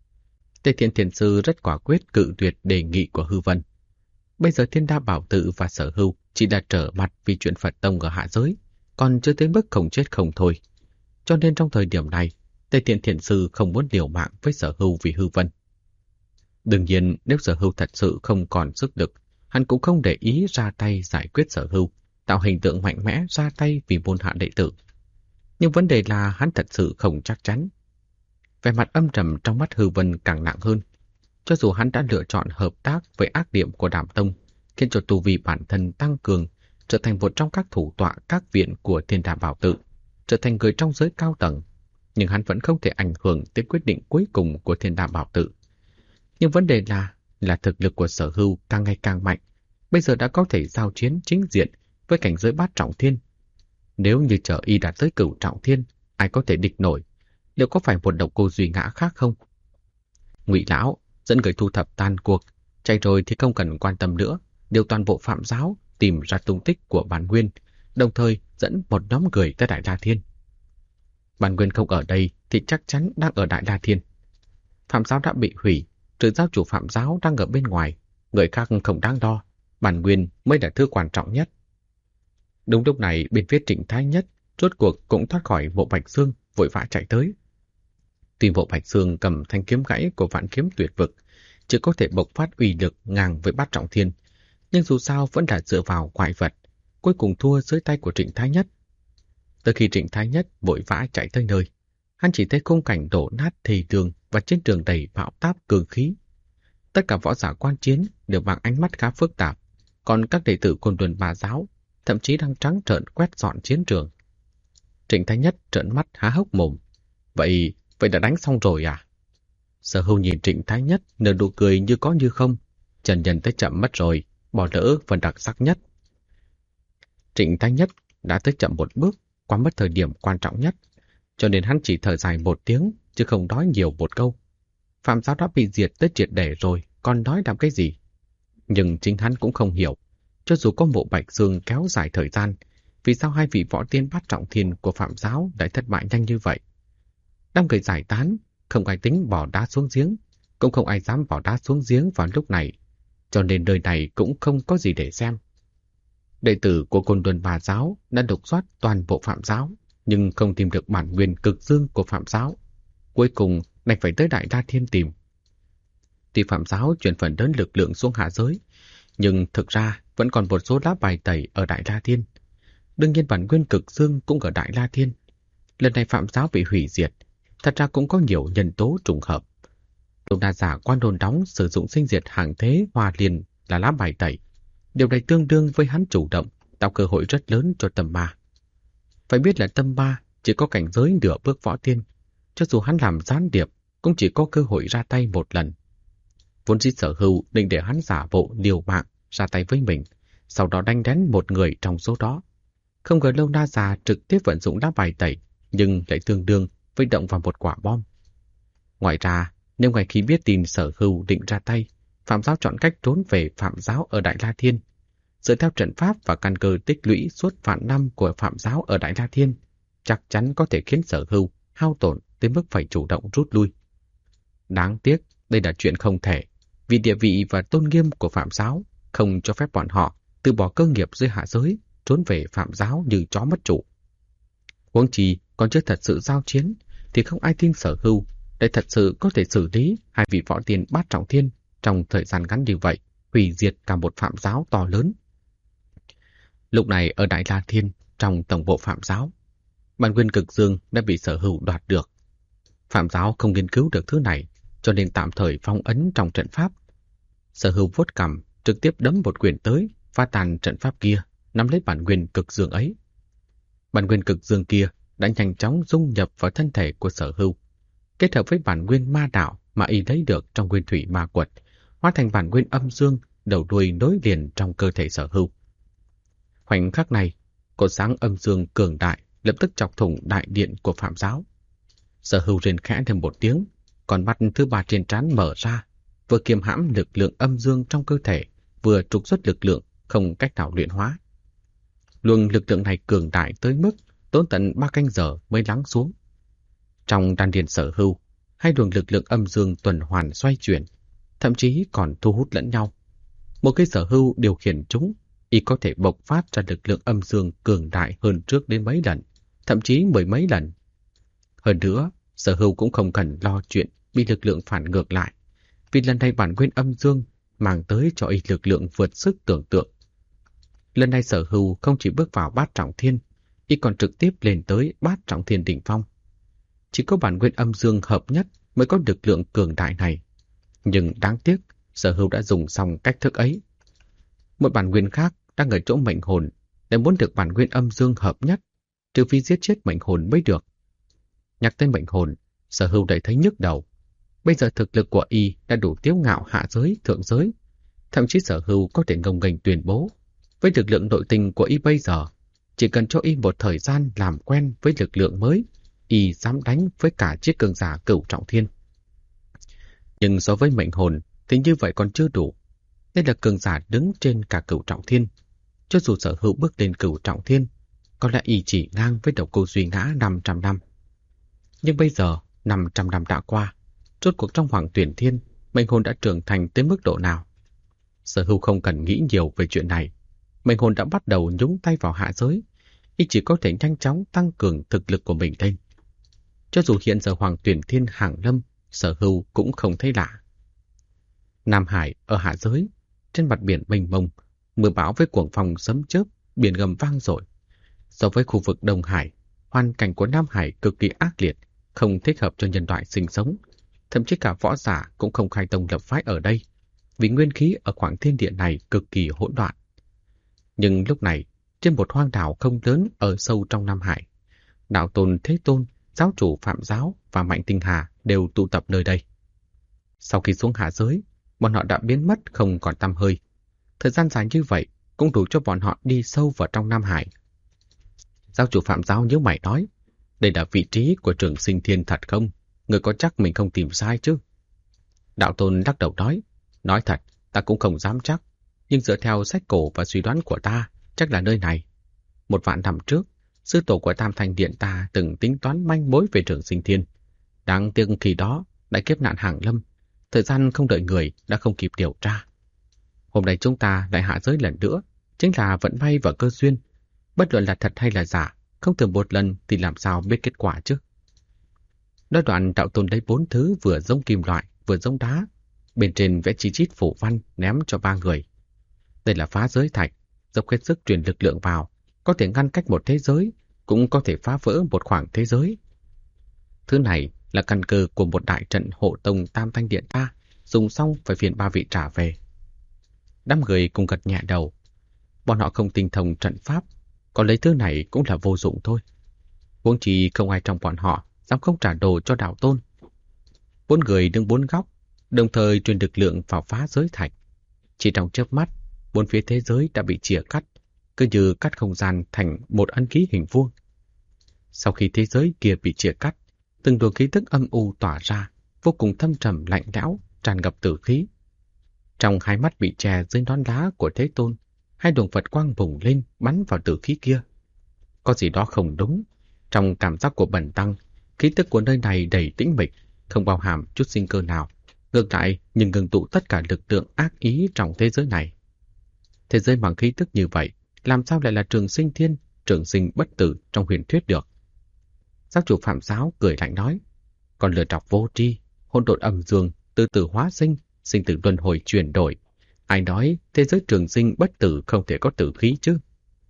Tề Thiện Thiền Sư rất quả quyết cự tuyệt đề nghị của Hư Vân. Bây giờ Thiên Đa Bảo Tự và Sở Hưu chỉ đã trở mặt vì chuyện Phật Tông ở hạ giới, còn chưa tới mức không chết không thôi. Cho nên trong thời điểm này, Tề Thiện Thiền Sư không muốn liều mạng với Sở Hưu vì Hư Vân. Đương nhiên, nếu Sở Hưu thật sự không còn sức lực, hắn cũng không để ý ra tay giải quyết Sở Hưu, tạo hình tượng mạnh mẽ ra tay vì môn hạ đệ tử. Nhưng vấn đề là hắn thật sự không chắc chắn. Vẻ mặt âm trầm trong mắt Hư Vân càng nặng hơn. Cho dù hắn đã lựa chọn hợp tác với ác điểm của Đàm Tông, khiến cho tu vi bản thân tăng cường, trở thành một trong các thủ tọa các viện của Thiên Đa Bảo Tự, trở thành người trong giới cao tầng, nhưng hắn vẫn không thể ảnh hưởng tới quyết định cuối cùng của Thiên Đa Bảo Tự. Nhưng vấn đề là thực lực của Sở Hưu càng ngày càng mạnh, bây giờ đã có thể giao chiến chính diện với cảnh giới bát trọng thiên. Nếu như chờ y đạt tới cửu trọng thiên, ai có thể địch nổi? Liệu có phải một độc cô Duy Ngã khác không? Ngụy lão dẫn người thu thập tan cuộc, chạy rồi thì không cần quan tâm nữa, điều toàn bộ phạm giáo tìm ra tung tích của Bản Nguyên, đồng thời dẫn một nhóm người tới Đại La Thiên. Bản Nguyên không ở đây thì chắc chắn đang ở Đại La Thiên. Phạm giáo đã bị hủy, trừ giáo chủ Phạm giáo đang ở bên ngoài, người khác không đáng đo, Bản Nguyên mới là thứ quan trọng nhất. Đúng lúc này, bên phía Trịnh Thái Nhất rốt cuộc cũng thoát khỏi Mộ Bạch Xương, vội vã chạy tới. Tuy Mộ Bạch Xương cầm thanh kiếm gãy của Vạn Kiếm Tuyệt Vực, chỉ có thể bộc phát uy lực ngang với bát trọng thiên, nhưng dù sao vẫn là dựa vào quái vật, cuối cùng thua dưới tay của Trịnh Thái Nhất. Từ khi Trịnh Thái Nhất vội vã chạy tới nơi, hắn chỉ thấy khung cảnh đổ nát thê đường và chiến trường đầy bão táp cường khí. Tất cả võ giả quan chiến đều bằng ánh mắt khá phức tạp, còn các đệ tử Côn Luân Bà giáo thậm chí đang trắng trợn quét dọn chiến trường. Trịnh Thái Nhất trợn mắt há hốc mồm. Vậy đã đánh xong rồi à? Sở Hưu nhìn Trịnh Thái Nhất nở nụ cười như có như không. Trần Nhân tới chậm mất rồi, bỏ lỡ phần đặc sắc nhất. Trịnh Thái Nhất đã tới chậm một bước, qua mất thời điểm quan trọng nhất, cho nên hắn chỉ thở dài một tiếng, chứ không nói nhiều một câu. Phạm giáo đã bị diệt tới triệt để rồi, còn nói làm cái gì? Nhưng chính hắn cũng không hiểu, cho dù có Mộ Bạch Xương kéo dài thời gian, vì sao hai vị võ tiên bát trọng thiên của Phạm giáo lại thất bại nhanh như vậy? Đám người giải tán, không ai tính bỏ đá xuống giếng, cũng không ai dám bỏ đá xuống giếng vào lúc này, cho nên nơi này cũng không có gì để xem. Đệ tử của Côn Luân Bà giáo đã lục soát toàn bộ Phạm giáo, nhưng không tìm được bản nguyên cực dương của Phạm giáo. Cuối cùng đành phải tới Đại La Thiên tìm. Tuy Phạm giáo chuyển phần lớn lực lượng xuống hạ giới, nhưng thực ra vẫn còn một số lá bài tẩy ở Đại La Thiên. Đương nhiên bản nguyên cực dương cũng ở Đại La Thiên. Lần này Phạm giáo bị hủy diệt, thật ra cũng có nhiều nhân tố trùng hợp. Lục đa giả quan đồn đóng sử dụng sinh diệt hàng thế hòa liền là lá bài tẩy. Điều này tương đương với hắn chủ động, tạo cơ hội rất lớn cho Tâm Ma. Phải biết là Tâm Ma chỉ có cảnh giới nửa bước võ tiên, cho dù hắn làm gián điệp cũng chỉ có cơ hội ra tay một lần. Vốn dĩ Sở Hưu định để hắn giả bộ liều mạng ra tay với mình, sau đó đánh đén một người trong số đó. Không ngờ Lâu Na già trực tiếp vận dụng lá bài tẩy, nhưng lại tương đương với động vào một quả bom. Ngoài ra, nếu ngay khi biết tin Sở Hưu định ra tay, Phạm giáo chọn cách trốn về Phạm giáo ở Đại La Thiên. Dựa theo trận pháp và căn cơ tích lũy suốt vạn năm của Phạm giáo ở Đại La Thiên, chắc chắn có thể khiến Sở Hưu hao tổn tới mức phải chủ động rút lui. Đáng tiếc, đây là chuyện không thể, vì địa vị và tôn nghiêm của Phạm giáo không cho phép bọn họ từ bỏ cơ nghiệp dưới hạ giới, trốn về Phạm giáo như chó mất chủ. Huống chi còn chưa thật sự giao chiến, thì không ai tin Sở Hưu để thật sự có thể xử lý hai vị võ tiên bát trọng thiên trong thời gian ngắn như vậy, hủy diệt cả một Phạm giáo to lớn. Lúc này ở Đại La Thiên, trong tổng bộ Phạm giáo, bản nguyên cực dương đã bị Sở Hưu đoạt được. Phạm giáo không nghiên cứu được thứ này, cho nên tạm thời phong ấn trong trận pháp. Sở Hưu vuốt cằm, trực tiếp đấm một quyền tới, phá tan trận pháp kia, nắm lấy bản nguyên cực dương ấy. Bản nguyên cực dương kia đã nhanh chóng dung nhập vào thân thể của Sở Hưu, kết hợp với bản nguyên ma đạo mà y lấy được trong nguyên thủy ma quật, hóa thành bản nguyên âm dương đầu đuôi nối liền trong cơ thể Sở Hưu. Khoảnh khắc này, cột sáng âm dương cường đại lập tức chọc thủng đại điện của Phạm giáo. Sở Hưu rên khẽ thêm một tiếng, còn mắt thứ ba trên trán mở ra, vừa kiềm hãm lực lượng âm dương trong cơ thể, vừa trục xuất lực lượng không cách nào luyện hóa. Luồng lực lượng này cường đại tới mức tốn tận 3 canh giờ mới lắng xuống. Trong đan điền Sở Hưu, hai luồng lực lượng âm dương tuần hoàn xoay chuyển, thậm chí còn thu hút lẫn nhau. Một khi Sở Hưu điều khiển chúng, y có thể bộc phát ra lực lượng âm dương cường đại hơn trước đến mấy lần, thậm chí mười mấy lần. Hơn nữa, Sở Hưu cũng không cần lo chuyện bị lực lượng phản ngược lại, vì lần này bản nguyên âm dương mang tới cho y lực lượng vượt sức tưởng tượng. Lần này Sở Hưu không chỉ bước vào bát trọng thiên, y còn trực tiếp lên tới bát trọng thiên đỉnh phong. Chỉ có bản nguyên âm dương hợp nhất mới có lực lượng cường đại này. Nhưng đáng tiếc, Sở Hưu đã dùng xong cách thức ấy. Một bản nguyên khác đang ở chỗ mệnh hồn, để muốn được bản nguyên âm dương hợp nhất, trừ phi giết chết mệnh hồn mới được. Nhắc tới mệnh hồn, Sở Hưu đã thấy nhức đầu. Bây giờ thực lực của y đã đủ tiếu ngạo hạ giới, thượng giới. Thậm chí Sở Hưu có thể ngông nghênh tuyên bố, với lực lượng nội tình của y bây giờ, chỉ cần cho y một thời gian làm quen với lực lượng mới, y dám đánh với cả chiếc cường giả cửu trọng thiên. Nhưng so với mệnh hồn thì như vậy còn chưa đủ. Đây là cường giả đứng trên cả cửu trọng thiên. Cho dù Sở Hưu bước lên cửu trọng thiên, có lẽ y chỉ ngang với Độc Cô Duy Ngã 500 năm. Nhưng bây giờ, 500 năm đã qua, rốt cuộc trong Hoàng Tuyển Thiên, mệnh hồn đã trưởng thành tới mức độ nào? Sở Hưu không cần nghĩ nhiều về chuyện này. Mệnh hồn đã bắt đầu nhúng tay vào hạ giới, y chỉ có thể nhanh chóng tăng cường thực lực của mình lên. Cho dù hiện giờ Hoàng Tuyển Thiên hàng lâm, Sở Hưu cũng không thấy lạ. Nam Hải ở hạ giới, trên mặt biển mênh mông, mưa bão với cuồng phong sấm chớp, biển gầm vang dội. So với khu vực Đông Hải, hoàn cảnh của Nam Hải cực kỳ ác liệt, không thích hợp cho nhân loại sinh sống. Thậm chí cả võ giả cũng không khai tông lập phái ở đây, vì nguyên khí ở khoảng thiên địa này cực kỳ hỗn loạn. Nhưng lúc này, trên một hoang đảo không lớn ở sâu trong Nam Hải, đạo tôn Thế Tôn, giáo chủ Phạm giáo và Mạnh Tinh Hà đều tụ tập nơi đây. Sau khi xuống hạ giới, bọn họ đã biến mất không còn tăm hơi. Thời gian dài như vậy cũng đủ cho bọn họ đi sâu vào trong Nam Hải. Giáo chủ Phạm giáo nhíu mày nói, đây là vị trí của Trường Sinh Thiên thật không? Người có chắc mình không tìm sai chứ? Đạo tôn lắc đầu nói thật, ta cũng không dám chắc, nhưng dựa theo sách cổ và suy đoán của ta, chắc là nơi này. 1 vạn năm trước, sư tổ của Tam Thanh Điện ta từng tính toán manh mối về Trường Sinh Thiên. Đáng tiếc khi đó, đại kiếp nạn hàng lâm, thời gian không đợi người đã không kịp điều tra. Hôm nay chúng ta lại hạ giới lần nữa, chính là vận may và cơ duyên. Bất luận là thật hay là giả, không thử một lần thì làm sao biết kết quả chứ? Nói đoạn đạo tôn lấy 4 thứ vừa giống kim loại, vừa giống đá. Bên trên vẽ chi chít phù văn ném cho 3 người. Đây là phá giới thạch, dốc hết sức truyền lực lượng vào, có thể ngăn cách một thế giới, cũng có thể phá vỡ một khoảng thế giới. Thứ này là căn cơ của một đại trận hộ tông Tam Thanh Điện ta, dùng xong phải phiền 3 vị trả về. Đám người cùng gật nhẹ đầu. Bọn họ không tinh thông trận pháp, còn lấy thứ này cũng là vô dụng thôi. Huống chi không ai trong bọn họ dám không trả đồ cho đạo tôn. 4 người đứng 4 góc, đồng thời truyền lực lượng vào phá giới thạch. Chỉ trong chớp mắt, 4 phía thế giới đã bị chìa cắt, cứ như cắt không gian thành một ấn ký hình vuông. Sau khi thế giới kia bị chìa cắt, từng luồng khí tức âm u tỏa ra, vô cùng thâm trầm lạnh lẽo, tràn ngập tử khí. Trong hai mắt bị che dưới nón lá của Thế Tôn, 2 luồng Phật quang bùng lên bắn vào tử khí kia. Có gì đó không đúng. Trong cảm giác của Bần Tăng, khí tức của nơi này đầy tĩnh mịch, không bao hàm chút sinh cơ nào. Ngược lại, nhưng ngừng tụ tất cả lực lượng ác ý trong thế giới này. Thế giới bằng khí tức như vậy, làm sao lại là Trường Sinh Thiên, trường sinh bất tử trong huyền thuyết được? Giáo chủ Phạm giáo cười lạnh nói, còn lừa trọc vô tri, hỗn độn âm dương, từ từ hóa sinh, sinh tử luân hồi chuyển đổi. Ai nói thế giới trường sinh bất tử không thể có tử khí chứ?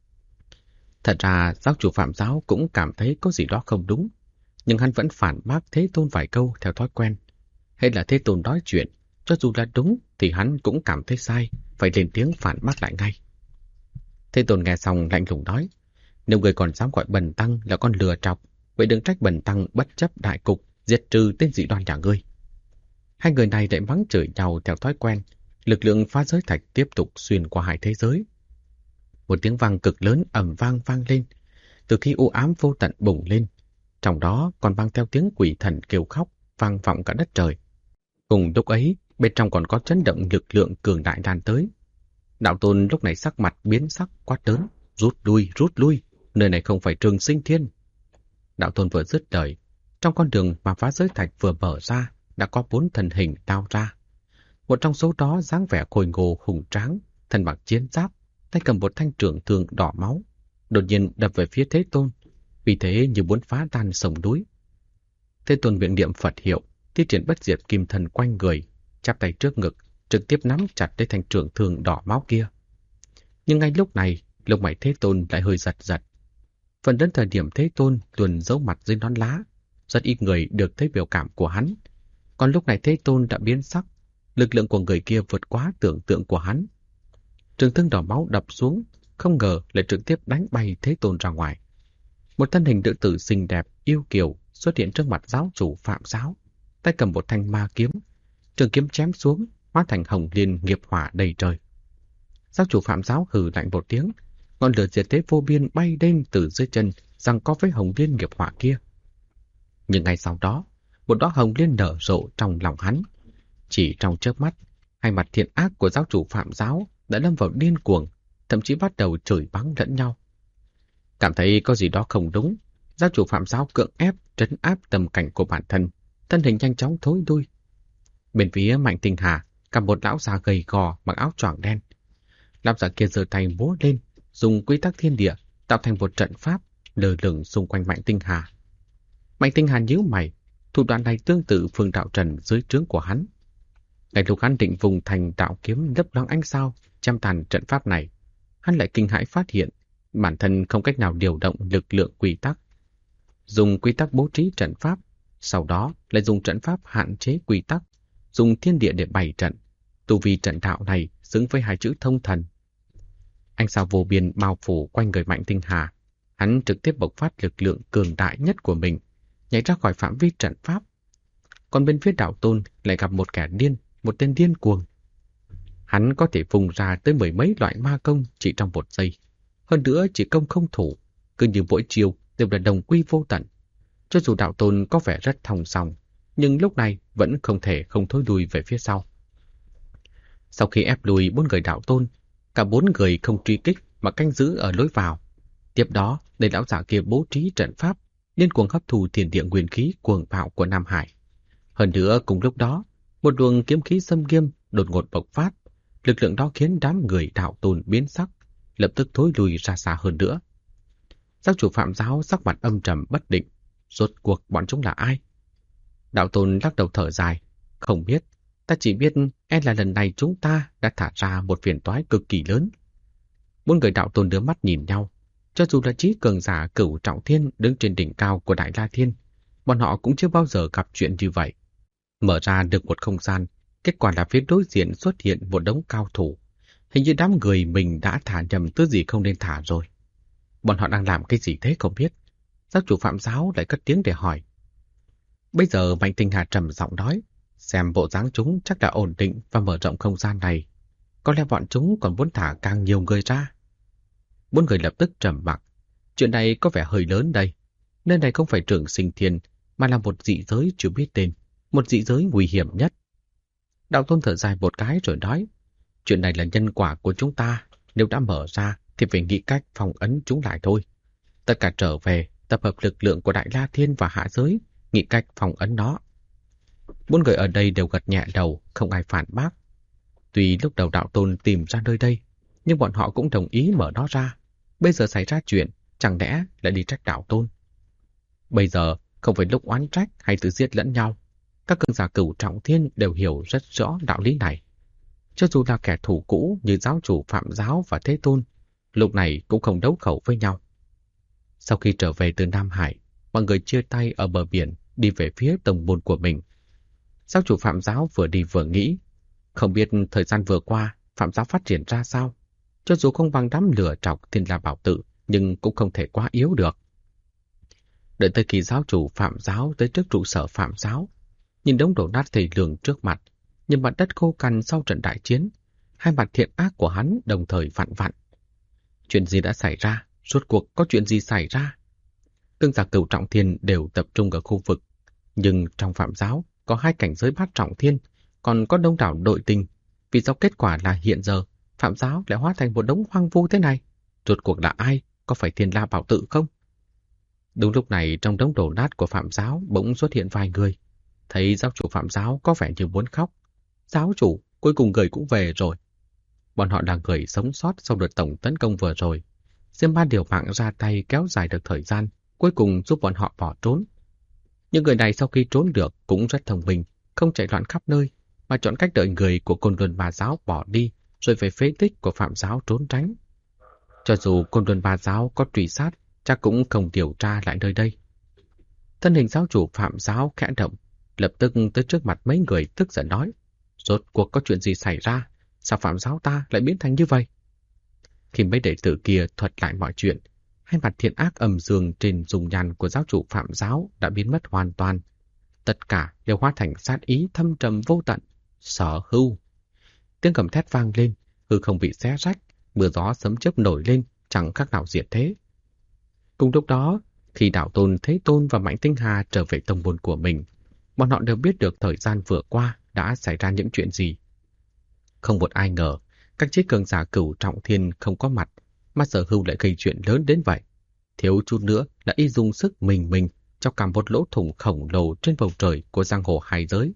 Thật ra giáo chủ Phạm giáo cũng cảm thấy có gì đó không đúng, nhưng hắn vẫn phản bác Thế Tôn vài câu theo thói quen. Hay là Thế Tôn nói chuyện, cho dù là đúng thì hắn cũng cảm thấy sai, phải lên tiếng phản bác lại ngay. Thế Tôn nghe xong lạnh lùng nói, nếu người còn dám gọi Bần Tăng là con lừa trọc, vậy đừng trách Bần Tăng bất chấp đại cục, diệt trừ tên dị đoan nhà ngươi. Hai người này lại mắng chửi nhau theo thói quen, lực lượng phá giới thạch tiếp tục xuyên qua hai thế giới. Một tiếng vang cực lớn ầm vang vang lên, từ khi u ám vô tận bùng lên, trong đó còn mang theo tiếng quỷ thần kêu khóc, vang vọng cả đất trời. Cùng lúc ấy, bên trong còn có chấn động lực lượng cường đại lan tới. Đạo Tôn lúc này sắc mặt biến sắc quát lớn, rút lui, nơi này không phải Trường Sinh Thiên. Đạo Tôn vừa dứt lời, trong con đường mà phá giới thạch vừa mở ra, đã có 4 thân hình lao ra. Một trong số đó dáng vẻ khôi ngô hùng tráng, thân mặc chiến giáp, tay cầm một thanh trường thương đỏ máu, đột nhiên đập về phía Thế Tôn, vì thế như muốn phá tan sông núi. Thế Tôn miệng niệm Phật hiệu, thi triển bất diệt kim thần quanh người, chắp tay trước ngực, trực tiếp nắm chặt lấy thanh trường thương đỏ máu kia. Nhưng ngay lúc này, lông mày Thế Tôn lại hơi giật giật. Phần đến thời điểm Thế Tôn luôn giấu mặt dưới nón lá, rất ít người được thấy biểu cảm của hắn. Còn lúc này Thế Tôn đã biến sắc, lực lượng của người kia vượt quá tưởng tượng của hắn. Trường thương đỏ máu đập xuống, không ngờ lại trực tiếp đánh bay Thế Tôn ra ngoài. Một thân hình nữ tử xinh đẹp, yêu kiều xuất hiện trước mặt giáo chủ Phạm Giáo, tay cầm một thanh ma kiếm, trường kiếm chém xuống, hóa thành hồng liên nghiệp hỏa đầy trời. Giáo chủ Phạm Giáo hừ lạnh một tiếng, ngọn lửa diệt thế vô biên bay lên từ dưới chân, giằng co với hồng liên nghiệp hỏa kia. Nhưng ngay sau đó, một đóa hồng liên nở rộ trong lòng hắn. Chỉ trong chớp mắt, hai mặt thiện ác của giáo chủ Phạm Giáo đã lâm vào điên cuồng, thậm chí bắt đầu chửi báng lẫn nhau. Cảm thấy có gì đó không đúng, giáo chủ Phạm Giáo cưỡng ép trấn áp tâm cảnh của bản thân, thân hình nhanh chóng thối lui. Bên phía Mạnh Tinh Hà, cầm một lão già gầy gò mặc áo choàng đen. Lão già kia giơ tay múa lên, dùng quy tắc thiên địa tạo thành một trận pháp lơ lửng xung quanh Mạnh Tinh Hà. Mạnh Tinh Hà nhíu mày, thủ đoạn này tương tự Phương Đạo Trần dưới trướng của hắn. Ngay lúc hắn định vùng thành đạo kiếm lấp loáng ánh sao, chăm tàn trận pháp này, hắn lại kinh hãi phát hiện bản thân không cách nào điều động lực lượng quy tắc. Dùng quy tắc bố trí trận pháp, sau đó lại dùng trận pháp hạn chế quy tắc, dùng thiên địa để bày trận. Tu vi trận đạo này xứng với hai chữ thông thần. Ánh sao vô biên bao phủ quanh người Mạnh Tinh Hà, hắn trực tiếp bộc phát lực lượng cường đại nhất của mình, nhảy ra khỏi phạm vi trận pháp. Còn bên phía Đạo Tôn lại gặp một kẻ điên, một tên điên cuồng. Hắn có thể vùng ra tới 10 mấy loại ma công chỉ trong 1 giây. Hơn nữa chỉ công không thủ, cứ như mỗi chiều đều là đồng quy vô tận. Cho dù Đạo Tôn có vẻ rất thong song, nhưng lúc này vẫn không thể không thối lui về phía sau. Sau khi ép lùi 4 người Đạo Tôn, cả 4 người không truy kích mà canh giữ ở lối vào. Tiếp đó, để lão giả kia bố trí trận pháp, điên cuồng hấp thu thiên địa nguyên khí cuồng bạo của Nam Hải. Hơn nữa cùng lúc đó, một luồng kiếm khí xâm nghiêm đột ngột bộc phát, lực lượng đó khiến đám người Đạo Tôn biến sắc, lập tức thối lùi ra xa hơn nữa. Giáo chủ Phạm Giáo sắc mặt âm trầm bất định, rốt cuộc bọn chúng là ai? Đạo Tôn lắc đầu thở dài, không biết, ta chỉ biết là lần này chúng ta đã thả ra một phiền toái cực kỳ lớn. 4 người Đạo Tôn đưa mắt nhìn nhau, cho dù là trí cường giả Cửu Trọng Thiên đứng trên đỉnh cao của Đại La Thiên, bọn họ cũng chưa bao giờ gặp chuyện như vậy. Mở ra được một không gian, kết quả là phía đối diện xuất hiện một đống cao thủ. Hình như đám người mình đã thả nhầm thứ gì không nên thả rồi. Bọn họ đang làm cái gì thế không biết. Giáo chủ Phạm Giáo lại cất tiếng để hỏi. Bây giờ Mạnh Tinh Hà trầm giọng nói, xem bộ dáng chúng chắc đã ổn định và mở rộng không gian này. Có lẽ bọn chúng còn muốn thả càng nhiều người ra. 4 người lập tức trầm mặc. Chuyện này có vẻ hơi lớn đây. Nơi này không phải Trường Sinh Thiên, mà là một dị giới chưa biết tên, một dị giới nguy hiểm nhất. Đạo Tôn thở dài một cái rồi nói, chuyện này là nhân quả của chúng ta, nếu đã mở ra thì phải nghĩ cách phòng ấn chúng lại thôi. Tất cả trở về, tập hợp lực lượng của Đại La Thiên và hạ giới, nghĩ cách phòng ấn nó. 4 người ở đây đều gật nhẹ đầu, không ai phản bác. Tuy lúc đầu Đạo Tôn tìm ra nơi đây, nhưng bọn họ cũng đồng ý mở nó ra. Bây giờ xảy ra chuyện, chẳng lẽ lại đi trách Đạo Tôn? Bây giờ không phải lúc oán trách hay tự giết lẫn nhau. Các cường giả Cửu Trọng Thiên đều hiểu rất rõ đạo lý này. Cho dù là kẻ thù cũ như giáo chủ Phạm Giáo và Thế Tôn, lúc này cũng không đấu khẩu với nhau. Sau khi trở về từ Nam Hải, mọi người chia tay ở bờ biển đi về phía tông môn của mình. Giáo chủ Phạm Giáo vừa đi vừa nghĩ, Không biết thời gian vừa qua Phạm giáo phát triển ra sao. Cho dù không bằng đám lửa trọc Thiên La Bảo Tự, nhưng cũng không thể quá yếu được. Đợi tới khi giáo chủ Phạm giáo tới trước trụ sở Phạm giáo, nhìn đống đổ nát thầy lường trước mặt, nhìn mặt đất khô cằn sau trận đại chiến, hai mặt thiện ác của hắn đồng thời vặn vặn. Chuyện gì đã xảy ra? Rốt cuộc có chuyện gì xảy ra? Cương giả Cửu Trọng Thiên đều tập trung ở khu vực, nhưng trong Phạm giáo có hai cảnh giới Bát Trọng Thiên, còn có đông đảo đội tình. Vì sao kết quả là hiện giờ Phạm giáo lại hóa thành một đống hoang vu thế này? Rốt cuộc là ai? Có phải Thiên La Bảo Tự không? Đúng lúc này, trong đống đổ nát của Phạm giáo bỗng xuất hiện vài người. Thấy giáo chủ Phạm giáo có vẻ như muốn khóc. Giáo chủ, cuối cùng người cũng về rồi. Bọn họ là người sống sót sau đợt tổng tấn công vừa rồi. Diêm Ba điều mạng ra tay kéo dài được thời gian, cuối cùng giúp bọn họ bỏ trốn. Nhưng người này sau khi trốn được cũng rất thông minh, không chạy loạn khắp nơi, mà chọn cách đợi người của Côn Luân Bà giáo bỏ đi, rồi về phế tích của Phạm giáo trốn tránh. Cho dù Côn Luân Bà giáo có truy sát, chắc cũng không điều tra lại nơi đây. Thân hình giáo chủ Phạm giáo khẽ động, lập tức tới trước mặt mấy người tức giận nói: rốt cuộc có chuyện gì xảy ra? Sao Phạm giáo ta lại biến thành như vậy? Khi mấy đệ tử kia thuật lại mọi chuyện, hai mặt thiện ác âm dương trên dung nhan của giáo chủ Phạm giáo đã biến mất hoàn toàn. Tất cả đều hóa thành sát ý thâm trầm vô tận. Sở Hưu! Tiếng gầm thét vang lên, hư không bị xé rách, mưa gió sấm chớp nổi lên, chẳng khác nào diệt thế. Cùng lúc đó, khi Đạo Tôn, Thế Tôn và Mạnh Tinh Hà trở về tông môn của mình, bọn họ đều biết được thời gian vừa qua đã xảy ra những chuyện gì. Không một ai ngờ, các chí cường giả Cửu Trọng Thiên không có mặt, mà Sở Hưu lại gây chuyện lớn đến vậy. Thiếu chút nữa là y dùng sức mình cho cả một lỗ thủng khổng lồ trên bầu trời của giang hồ hai giới.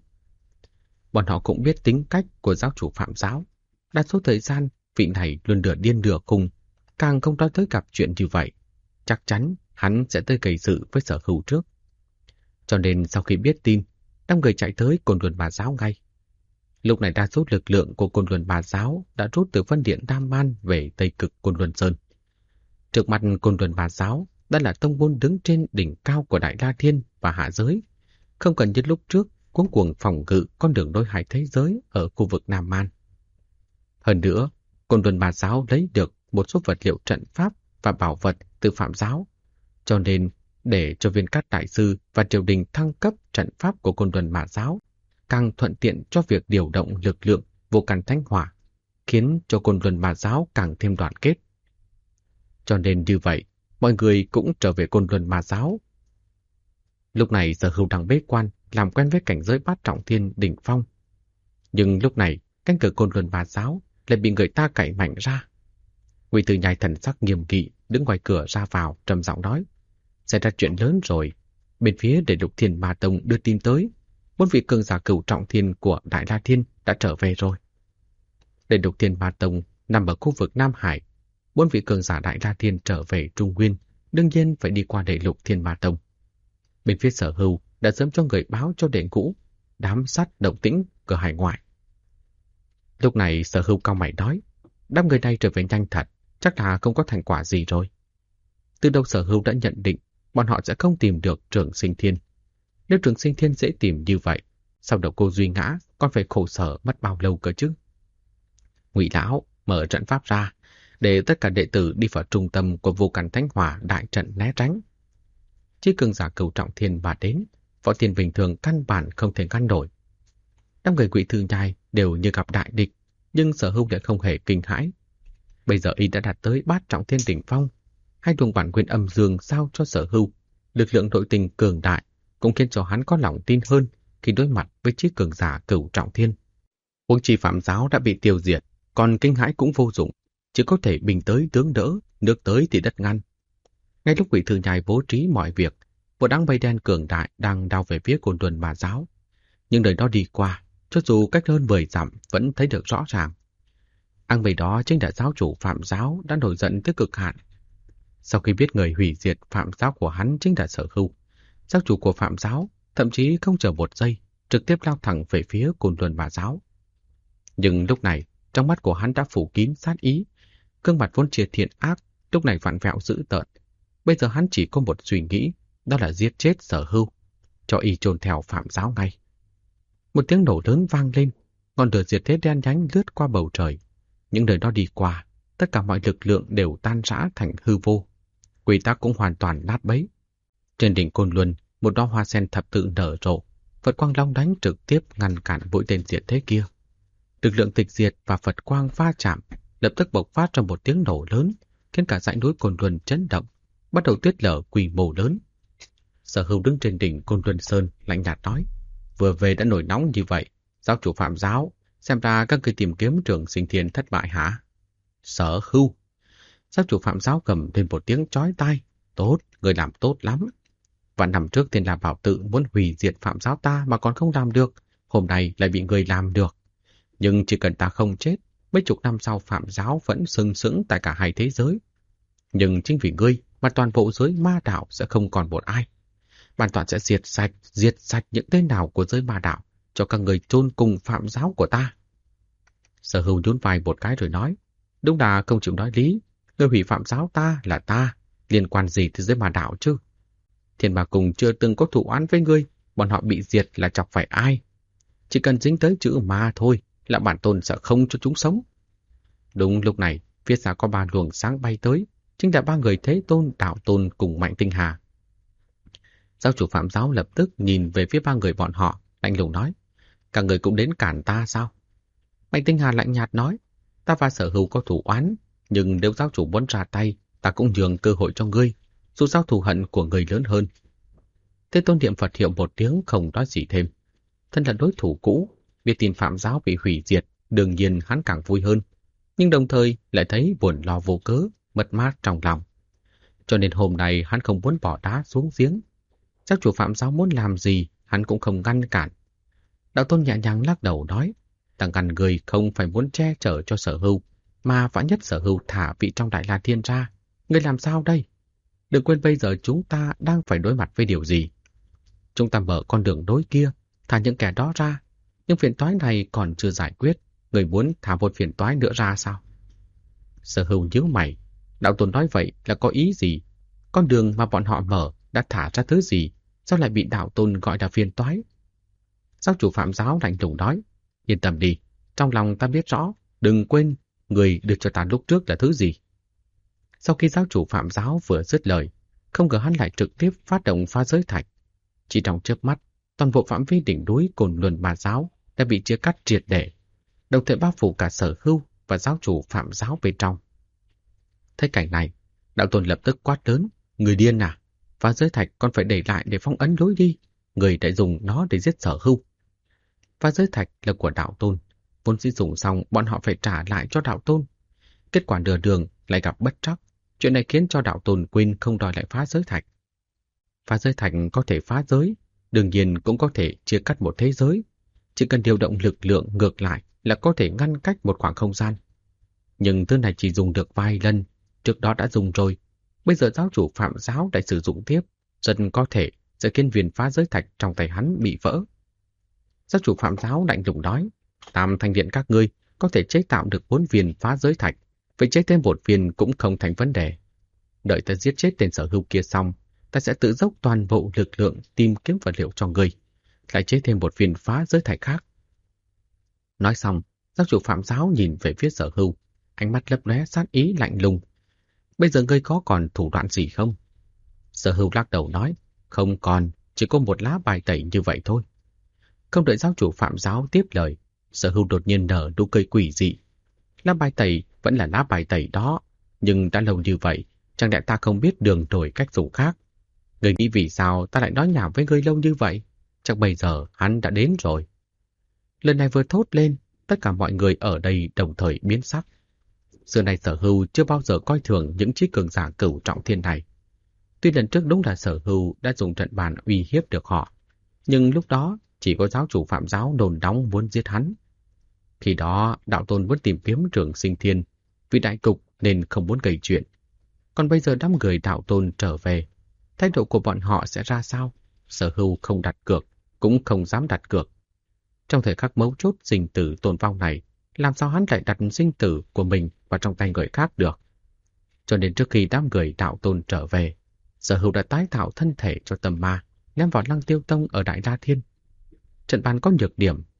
Bọn họ cũng biết tính cách của giáo chủ Phạm giáo. Đa số thời gian, vị này luôn nửa điên nửa khùng, càng không nói tới gặp chuyện như vậy. Chắc chắn hắn sẽ tới gây sự với Sở Hưu trước. Cho nên sau khi biết tin, đám người chạy tới Côn Luân Bà giáo ngay. Lúc này đa số lực lượng của Côn Luân Bà giáo đã rút từ phân điện Đam Man về Tây Cực Côn Luân Sơn. Trước mặt Côn Luân Bà giáo đã là tông môn đứng trên đỉnh cao của Đại La Thiên và hạ giới, không cần như lúc trước cuống cuồng phòng ngự con đường nối hai thế giới ở khu vực Nam Man. Hơn nữa, Côn Luân Bà giáo lấy được một số vật liệu trận pháp và bảo vật từ Phạm giáo, cho nên để cho Viên Cát đại sư và triều đình thăng cấp trận pháp của Côn Luân Bà giáo, càng thuận tiện cho việc điều động lực lượng vô can thánh hỏa, khiến cho Côn Luân Bà giáo càng thêm đoàn kết. Cho nên như vậy, mọi người cũng trở về Côn Luân Bà giáo. Lúc này Sở Hưu đang bế quan, làm quen với cảnh giới Bát Trọng Thiên đỉnh phong. Nhưng lúc này, cánh cửa Côn Luân Bà giáo lại bị người ta cậy mạnh ra. Ngụy Tử Nhai thần sắc nghiêm nghị đứng ngoài cửa ra vào, trầm giọng nói: xảy ra chuyện lớn rồi. Bên phía Đệ Lục Thiên Ma Tông đưa tin tới, 4 vị cường giả Cửu Trọng Thiên của Đại La Thiên đã trở về rồi. Đệ Lục Thiên Ma Tông nằm ở khu vực Nam Hải. 4 vị cường giả Đại La Thiên trở về Trung Nguyên, đương nhiên phải đi qua Đệ Lục Thiên Ma Tông. Bên phía Sở Hưu đã sớm cho người báo cho Đệ Ngũ đám sát động tĩnh ở hải ngoại. Lúc này Sở Hưu cau mày nói: đám người này trở về nhanh thật, chắc là không có thành quả gì rồi. Từ đầu Sở Hưu đã nhận định bọn họ sẽ không tìm được Trường Sinh Thiên. Nếu Trường Sinh Thiên dễ tìm như vậy, sau đầu cô Duy ngã còn phải khổ sở mất bao lâu cơ chứ? Ngụy lão mở trận pháp ra, để tất cả đệ tử đi vào trung tâm của Vô Can Thánh Hỏa đại trận né tránh. Chí cường giả Cửu Trọng Thiên mà đến, võ thiên bình thường căn bản không thể ngăn nổi. Đám người Ngụy Thư Nhai đều như gặp đại địch, nhưng Sở Hưu lại không hề kinh hãi. Bây giờ y đã đạt tới Bát Trọng Thiên đỉnh phong, hai luồng bản nguyên âm dương giao cho Sở Hưu lực lượng nội tình cường đại, cũng khiến cho hắn có lòng tin hơn khi đối mặt với chí cường giả Cửu Trọng Thiên. Huống chi Phạm giáo đã bị tiêu diệt, còn kinh hãi cũng vô dụng, chỉ có thể bình tới tướng đỡ, nước tới thì đất ngăn. Ngay lúc Ngụy Thư Nhai bố trí mọi việc, một đám mây đen cường đại đang đao về phía Côn Luân Bà giáo. Nhưng đời đó đi qua, cho dù cách hơn 10 dặm vẫn thấy được rõ ràng. Áng mây đó chính là giáo chủ Phạm giáo đã nổi giận tới cực hạn. Sau khi biết người hủy diệt Phạm giáo của hắn chính là Sở Hưu, giáo chủ của Phạm giáo thậm chí không chờ một giây, trực tiếp lao thẳng về phía Côn Luân Bà giáo. Nhưng lúc này, trong mắt của hắn đã phủ kín sát ý, gương mặt vốn chia thiện ác lúc này vặn vẹo dữ tợn. Bây giờ hắn chỉ có một suy nghĩ, đó là giết chết Sở Hưu, cho y chôn theo Phạm giáo ngay. Một tiếng nổ lớn vang lên, ngọn lửa diệt thế đen nhánh lướt qua bầu trời. Những nơi đó đi qua, tất cả mọi lực lượng đều tan rã thành hư vô. Quy tắc cũng hoàn toàn nát bấy. Trên đỉnh Côn Luân, một đóa hoa sen thập tự nở rộ, Phật quang long đánh trực tiếp ngăn cản mũi tên diệt thế kia. Lực lượng tịch diệt và Phật quang va chạm, lập tức bộc phát ra một tiếng nổ lớn, khiến cả dãy núi Côn Luân chấn động, bắt đầu tuyết lở quy mô lớn. Sở Hưu đứng trên đỉnh Côn Luân Sơn lạnh nhạt nói: vừa về đã nổi nóng như vậy, giáo chủ Phạm Giáo, xem ra các người tìm kiếm Trường Sinh Thiên thất bại hả? Sở Hưu! Giáo chủ Phạm Giáo cầm lên một tiếng chói tai: tốt, người làm tốt lắm. Và năm trước Thiên La Bảo Tự muốn hủy diệt Phạm Giáo ta mà còn không làm được, hôm nay lại bị người làm được. Nhưng chỉ cần ta không chết, mấy chục năm sau Phạm Giáo vẫn sừng sững tại cả hai thế giới. Nhưng chính vì ngươi mà toàn bộ giới ma đạo sẽ không còn một ai. Bản tọa sẽ diệt sạch những tên nào của giới ma đạo, cho các người chôn cùng Phạm Giáo của ta. Sở Hưu nhún vai một cái rồi nói: đúng là không chịu nói lý, người hủy Phạm Giáo ta là ta, liên quan gì tới giới ma đạo chứ? Thiên Ma Cung chưa từng có thù oán với ngươi, bọn họ bị diệt là chọc phải ai? Chỉ cần dính tới chữ ma thôi là bản tôn sẽ không cho chúng sống. Đúng lúc này, phía xa có 3 luồng sáng bay tới, chính là 3 người Thế Tôn, Đạo Tôn cùng Mạnh Tinh Hà. Giáo chủ Phạm Giáo lập tức nhìn về phía 3 người bọn họ, lạnh lùng nói: các người cũng đến cản ta sao? Mạnh Tinh Hà lạnh nhạt nói: ta và Sở Hưu có thù oán, nhưng nếu giáo chủ muốn ra tay, ta cũng nhường cơ hội cho ngươi, dù sao thù hận của người lớn hơn. Thế Tôn niệm Phật hiệu một tiếng không nói gì thêm. Thân là đối thủ cũ, biết tin Phạm Giáo bị hủy diệt, đương nhiên hắn càng vui hơn, nhưng đồng thời lại thấy buồn lo vô cớ, mất mát trong lòng. Cho nên hôm nay hắn không muốn bỏ đá xuống giếng. Giáo chủ Phạm Giáo muốn làm gì, hắn cũng không ngăn cản. Đạo Tôn nhẹ nhàng lắc đầu nói: ta ngăn người không phải muốn che chở cho Sở Hưu, mà vạn nhất Sở Hưu thả vị trong Đại La Thiên ra, người làm sao đây? Đừng quên bây giờ chúng ta đang phải đối mặt với điều gì. Chúng ta mở con đường đối kia, thả những kẻ đó ra, nhưng phiền toái này còn chưa giải quyết, người muốn thả một phiền toái nữa ra sao? Sở Hưu nhíu mày, Đạo Tôn nói vậy là có ý gì? Con đường mà bọn họ mở đã thả ra thứ gì, sao lại bị Đạo Tôn gọi là phiền toái? Giáo chủ Phạm Giáo lạnh lùng nói: yên tâm đi, trong lòng ta biết rõ, đừng quên người được cho ta lúc trước là thứ gì. Sau khi giáo chủ Phạm Giáo vừa dứt lời, không ngờ hắn lại trực tiếp phát động phá giới thạch. Chỉ trong chớp mắt, toàn bộ phạm vi đỉnh núi Cồn Luân Ma Giáo đã bị chia cắt triệt để, đồng thời bao phủ cả Sở Hưu và giáo chủ Phạm Giáo bên trong. Thấy cảnh này, Đạo Tôn lập tức quát lớn: người điên à? Phá giới thạch còn phải để lại để phong ấn lối đi, người đã dùng nó để giết Sở Hưu. Phá giới thạch là của Đạo Tôn, vốn dĩ dùng xong bọn họ phải trả lại cho Đạo Tôn. Kết quả nửa đường lại gặp bất trắc, chuyện này khiến cho Đạo Tôn quên không đòi lại phá giới thạch. Phá giới thạch có thể phá giới, đương nhiên cũng có thể chia cắt một thế giới. Chỉ cần điều động lực lượng ngược lại là có thể ngăn cách một khoảng không gian. Nhưng thứ này chỉ dùng được vài lần, trước đó đã dùng rồi. Bây giờ giáo chủ Phạm Giáo lại sử dụng tiếp, rất có thể sẽ khiến viên phá giới thạch trong tay hắn bị vỡ. Giáo chủ Phạm Giáo lạnh lùng nói: Tam Thanh Điện các ngươi có thể chế tạo được 4 viên phá giới thạch, vậy chế thêm 1 viên cũng không thành vấn đề. Đợi ta giết chết tên Sở Hưu kia xong, ta sẽ tự dốc toàn bộ lực lượng tìm kiếm vật liệu cho ngươi, lại chế thêm 1 viên phá giới thạch khác. Nói xong, giáo chủ Phạm Giáo nhìn về phía Sở Hưu, ánh mắt lấp lóe sát ý lạnh lùng. Bây giờ ngươi có còn thủ đoạn gì không? Sở Hưu lắc đầu nói: không còn, chỉ có một lá bài tẩy như vậy thôi. Không đợi giáo chủ Phạm Giáo tiếp lời, Sở Hưu đột nhiên nở nụ cười quỷ dị. Lá bài tẩy vẫn là lá bài tẩy đó, nhưng đã lâu như vậy, chẳng lẽ ta không biết đường đổi cách dùng khác? Ngươi nghĩ vì sao ta lại nói nhảm với ngươi lâu như vậy? Chắc bây giờ hắn đã đến rồi. Lần này vừa thốt lên, tất cả mọi người ở đây đồng thời biến sắc. Xưa này Sở Hưu chưa bao giờ coi thường những trí cường giả cửu trọng thiên này. Tuy lần trước đúng là Sở Hưu đã dùng trận bàn uy hiếp được họ, nhưng lúc đó chỉ có giáo chủ Phạm Giáo đồn đóng muốn giết hắn. Khi đó Đạo Tôn muốn tìm kiếm Trường Sinh Thiên, vì đại cục nên không muốn gây chuyện. Còn bây giờ đám người Đạo Tôn trở về, thái độ của bọn họ sẽ ra sao? Sở Hưu không đặt cược, cũng không dám đặt cược. Trong thời khắc mấu chốt sinh tử tồn vong này, làm sao hắn lại đặt sinh tử của mình vào trong tay người khác được? Cho nên trước khi đám người Đạo Tôn trở về, Sở Hưu đã tái tạo thân thể cho Tâm Ma, ném vào Lăng Tiêu Tông ở Đại La Thiên. Trận bàn có nhược điểm,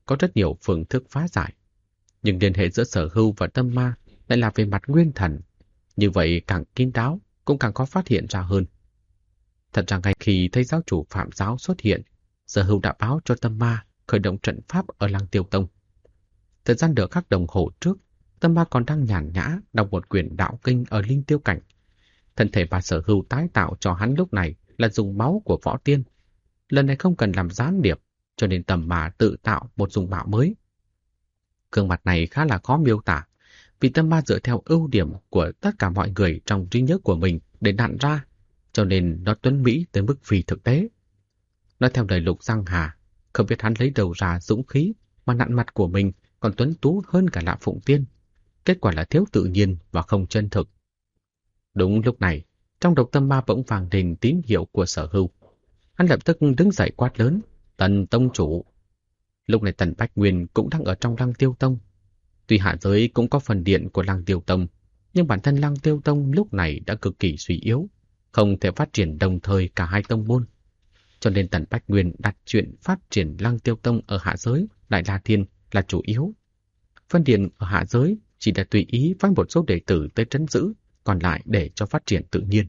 có rất nhiều phương thức phá giải. Nhưng liên hệ giữa Sở Hưu và Tâm Ma lại là về mặt nguyên thần. Như vậy càng kín đáo, cũng càng khó phát hiện ra hơn. Thật ra ngay khi thấy giáo chủ Phạm Giáo xuất hiện, Sở Hưu đã báo cho Tâm Ma khởi động trận pháp ở Lăng Tiêu Tông. Thời gian nửa khắc đồng hồ trước, Tâm Ma còn đang nhàn nhã đọc một quyển đạo kinh ở Linh Tiêu Cảnh. Thân thể bà Sở Hưu tái tạo cho hắn lúc này là dùng máu của võ tiên. Lần này không cần làm gián điệp, cho nên Tâm Ma tự tạo một dùng bạo mới. Gương mặt này khá là khó miêu tả, vì Tâm Ma dựa theo ưu điểm của tất cả mọi người trong trí nhớ của mình để nặn ra, cho nên nó tuấn mỹ tới mức phi thực tế. Nói theo lời Lục Giang Hà, không biết hắn lấy đầu ra dũng khí mà nặn mặt của mình còn tuấn tú hơn cả Lạ Phụng Tiên. Kết quả là thiếu tự nhiên và không chân thực. Đúng lúc này, trong đầu Tâm Ma bỗng vang lên tín hiệu của Sở Hưu. Hắn lập tức đứng dậy quát lớn, Tần Tông Chủ. Lúc này Tần Bách Nguyên cũng đang ở trong Lăng Tiêu Tông. Tuy hạ giới cũng có phần điện của Lăng Tiêu Tông, nhưng bản thân Lăng Tiêu Tông lúc này đã cực kỳ suy yếu, không thể phát triển đồng thời cả hai tông môn. Cho nên Tần Bách Nguyên đặt chuyện phát triển Lăng Tiêu Tông ở hạ giới, Đại La Thiên là chủ yếu. Phân điện ở hạ giới chỉ là tùy ý phái một số đệ tử tới trấn giữ, còn lại để cho phát triển tự nhiên.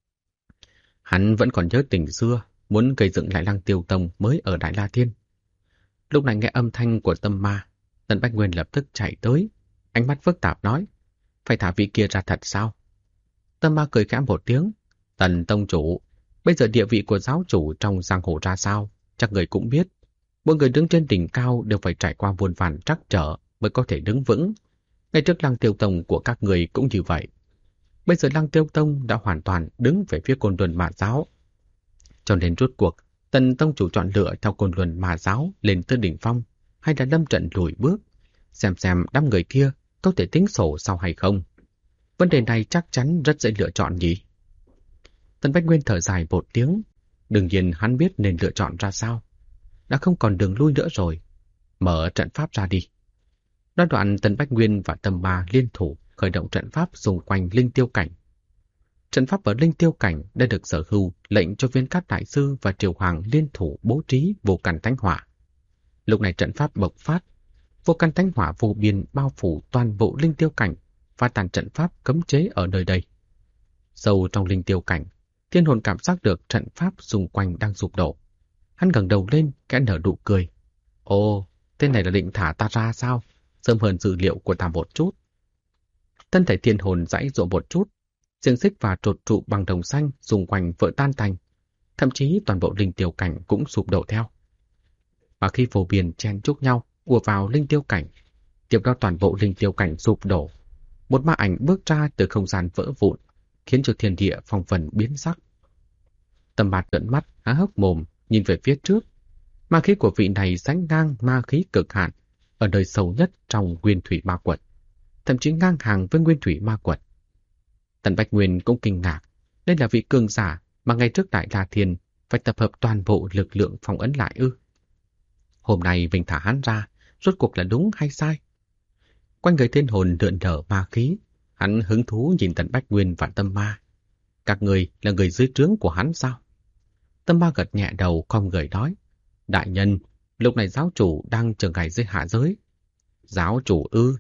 Hắn vẫn còn nhớ tình xưa, muốn gây dựng lại Lăng Tiêu Tông mới ở Đại La Thiên. Lúc này nghe âm thanh của Tâm Ma, Tần Bách Nguyên lập tức chạy tới, ánh mắt phức tạp nói, phải thả vị kia ra thật sao? Tâm Ma cười khẽ một tiếng, Tần Tông Chủ, bây giờ địa vị của giáo chủ trong giang hồ ra sao, chắc người cũng biết. Mỗi người đứng trên đỉnh cao đều phải trải qua muôn vàn trắc trở mới có thể đứng vững. Ngay trước Lăng Tiêu Tông của các người cũng như vậy. Bây giờ Lăng Tiêu Tông đã hoàn toàn đứng về phía Côn Luân Ma Giáo. Cho nên rốt cuộc, Tần Tông Chủ chọn lựa theo Côn Luân Ma Giáo lên tới đỉnh phong, hay đã lâm trận lùi bước, xem đám người kia có thể tính sổ sau hay không. Vấn đề này chắc chắn rất dễ lựa chọn nhỉ. Tần Bách Nguyên thở dài một tiếng, đương nhiên hắn biết nên lựa chọn ra sao. Đã không còn đường lui nữa rồi, mở trận pháp ra đi. Nói đoạn Tần Bách Nguyên và Tâm Ma liên thủ khởi động trận pháp xung quanh Linh Tiêu Cảnh. Trận pháp ở Linh Tiêu Cảnh đã được Sở Hưu lệnh cho Viên Cát Đại Sư và Triều Hoàng liên thủ bố trí vô căn thánh hỏa. Lúc này trận pháp bộc phát, vô căn thánh hỏa vô biên bao phủ toàn bộ Linh Tiêu Cảnh và tàn trận pháp cấm chế ở nơi đây. Sâu trong Linh Tiêu Cảnh, Thiên Hồn cảm giác được trận pháp xung quanh đang sụp đổ. Hắn ngẩng đầu lên, kẽ nở nụ cười. Ồ, tên này là định thả ta ra sao? Sớm hơn dự liệu của ta một chút. Thân thể Thiên Hồn giãy giụa một chút, xiềng xích và trột trụ bằng đồng xanh xung quanh vỡ tan tành. Thậm chí toàn bộ Linh Tiêu Cảnh cũng sụp đổ theo. Và khi vô biên chen chúc nhau ùa vào Linh Tiêu Cảnh, tiếp đó toàn bộ Linh Tiêu Cảnh sụp đổ. Một ma ảnh bước ra từ không gian vỡ vụn, khiến cho thiên địa phong vân biến sắc. Tâm Ma trợn mắt, há hốc mồm, nhìn về phía trước. Ma khí của vị này sánh ngang ma khí cực hạn ở nơi sâu nhất trong Nguyên Thủy Ma Quật, thậm chí ngang hàng với Nguyên Thủy Ma Quật. Tần Bách Nguyên cũng kinh ngạc, đây là vị cường giả mà ngày trước Đại La Thiên phải tập hợp toàn bộ lực lượng phong ấn lại ư? Hôm nay mình thả hắn ra, rốt cuộc là đúng hay sai? Quanh người Thiên Hồn lượn lờ ma khí, hắn hứng thú nhìn Tần Bách Nguyên và Tâm Ma. Các người là người dưới trướng của hắn sao? Tâm Ma gật nhẹ đầu không người nói, đại nhân, lúc này giáo chủ đang chờ ngài dưới hạ giới. Giáo chủ ư?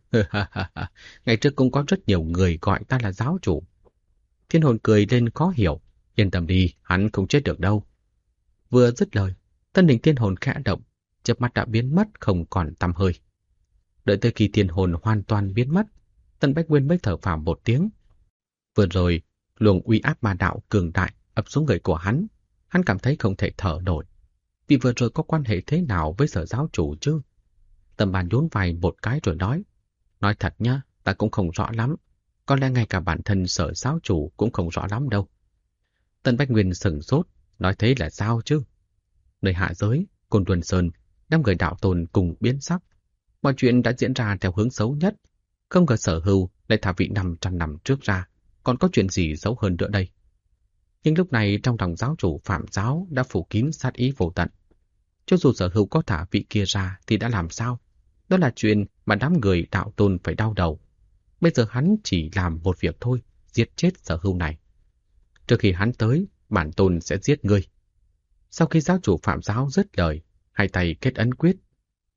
Ngày trước cũng có rất nhiều người gọi ta là giáo chủ. Thiên Hồn cười lên khó hiểu, yên tâm đi, hắn không chết được đâu. Vừa dứt lời, thân hình Thiên Hồn khẽ động, chớp mắt đã biến mất không còn tăm hơi. Đợi tới khi Thiên Hồn hoàn toàn biến mất, Tần Bách Nguyên mới thở phào một tiếng. Vừa rồi, luồng uy áp ma đạo cường đại ập xuống người của hắn cảm thấy không thể thở nổi. Vì vừa rồi có quan hệ thế nào với Sở giáo chủ chứ? Tâm Ma nhún vai một cái rồi nói thật nhá, ta cũng không rõ lắm. Có lẽ ngay cả bản thân Sở giáo chủ cũng không rõ lắm đâu. Tần Bách Nguyên sửng sốt, nói thế là sao chứ? Nơi hạ giới, Côn Luân Sơn, đám người đạo tồn cùng biến sắc. Mọi chuyện đã diễn ra theo hướng xấu nhất. Không ngờ Sở Hưu lại thả vị 500 năm trước ra, còn có chuyện gì xấu hơn nữa đây? Nhưng lúc này trong lòng giáo chủ Phạm Giáo đã phủ kín sát ý vô tận. Cho dù Sở Hưu có thả vị kia ra thì đã làm sao? Đó là chuyện mà đám người đạo tôn phải đau đầu. Bây giờ hắn chỉ làm một việc thôi, giết chết Sở Hưu này. Trước khi hắn tới, bản tôn sẽ giết ngươi. Sau khi giáo chủ Phạm Giáo dứt lời, hai tay kết ấn quyết,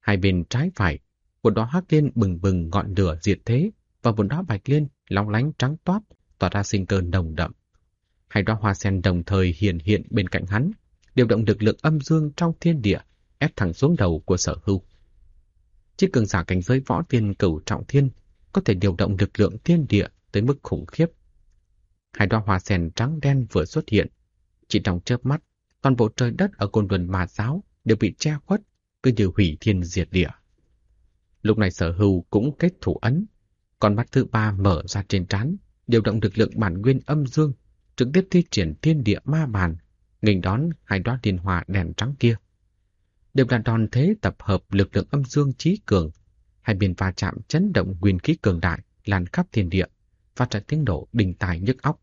Hai bên trái phải, một đóa hắc liên bừng bừng ngọn lửa diệt thế và một đóa bạch liên long lánh trắng toát, tỏa ra sinh cơ nồng đậm. Hai đóa hoa sen đồng thời hiện hiện bên cạnh hắn, điều động lực lượng âm dương trong thiên địa, ép thẳng xuống đầu của Sở Hưu. Chiếc cường giả cảnh giới võ tiên cửu trọng thiên có thể điều động lực lượng thiên địa tới mức khủng khiếp. Hai đóa hoa sen trắng đen vừa xuất hiện, chỉ trong chớp mắt, toàn bộ trời đất ở Côn Luân Ma Giáo đều bị che khuất, cứ như hủy thiên diệt địa. Lúc này Sở Hưu cũng kết thủ ấn, con mắt thứ ba mở ra trên trán, điều động lực lượng bản nguyên âm dương, trực tiếp thi triển thiên địa ma bàn, nghênh đón hai đóa liên hoa đèn trắng kia. Đều là đòn thế tập hợp lực lượng âm dương chí cường, hai bên va chạm chấn động nguyên khí cường đại lan khắp thiên địa, phát ra tiếng nổ đình tai nhức óc.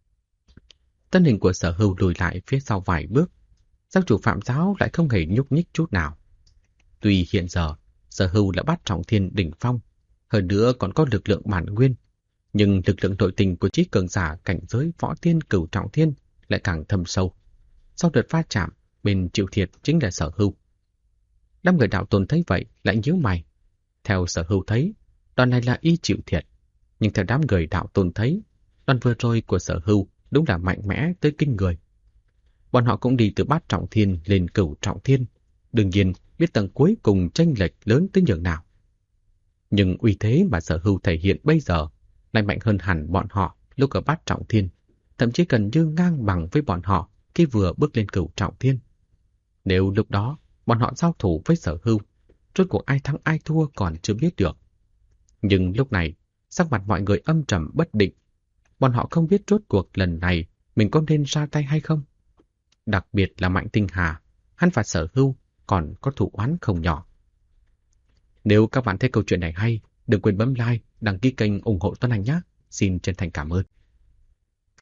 Thân hình của Sở Hưu lùi lại phía sau vài bước, giáo chủ Phạm Giáo lại không hề nhúc nhích chút nào. Tuy hiện giờ Sở Hưu là bát trọng thiên đỉnh phong, hơn nữa còn có lực lượng bản nguyên, nhưng lực lượng nội tình của chí cường giả cảnh giới võ tiên cửu trọng thiên lại càng thâm sâu. Sau đợt va chạm, bên chịu thiệt chính là Sở Hưu. Đám người đạo tôn thấy vậy lại nhíu mày. Theo Sở Hưu thấy, đoàn này là y chịu thiệt, nhưng theo đám người đạo tôn thấy, đoàn vừa rồi của Sở Hưu đúng là mạnh mẽ tới kinh người. Bọn họ cũng đi từ bát trọng thiên lên cửu trọng thiên, đương nhiên biết tầng cuối cùng chênh lệch lớn tới nhường nào. Nhưng uy thế mà Sở Hưu thể hiện bây giờ lại mạnh hơn hẳn bọn họ lúc ở bát trọng thiên, thậm chí gần như ngang bằng với bọn họ khi vừa bước lên cửu trọng thiên. Nếu lúc đó bọn họ giao thủ với Sở Hưu, rốt cuộc ai thắng ai thua còn chưa biết được. Nhưng lúc này, sắc mặt mọi người âm trầm bất định. Bọn họ không biết rốt cuộc lần này mình có nên ra tay hay không. Đặc biệt là Mạnh Tinh Hà, hắn và Sở Hưu còn có thù oán không nhỏ. Nếu các bạn thấy câu chuyện này hay, đừng quên bấm like, đăng ký kênh ủng hộ Tuấn Anh nhé. Xin chân thành cảm ơn.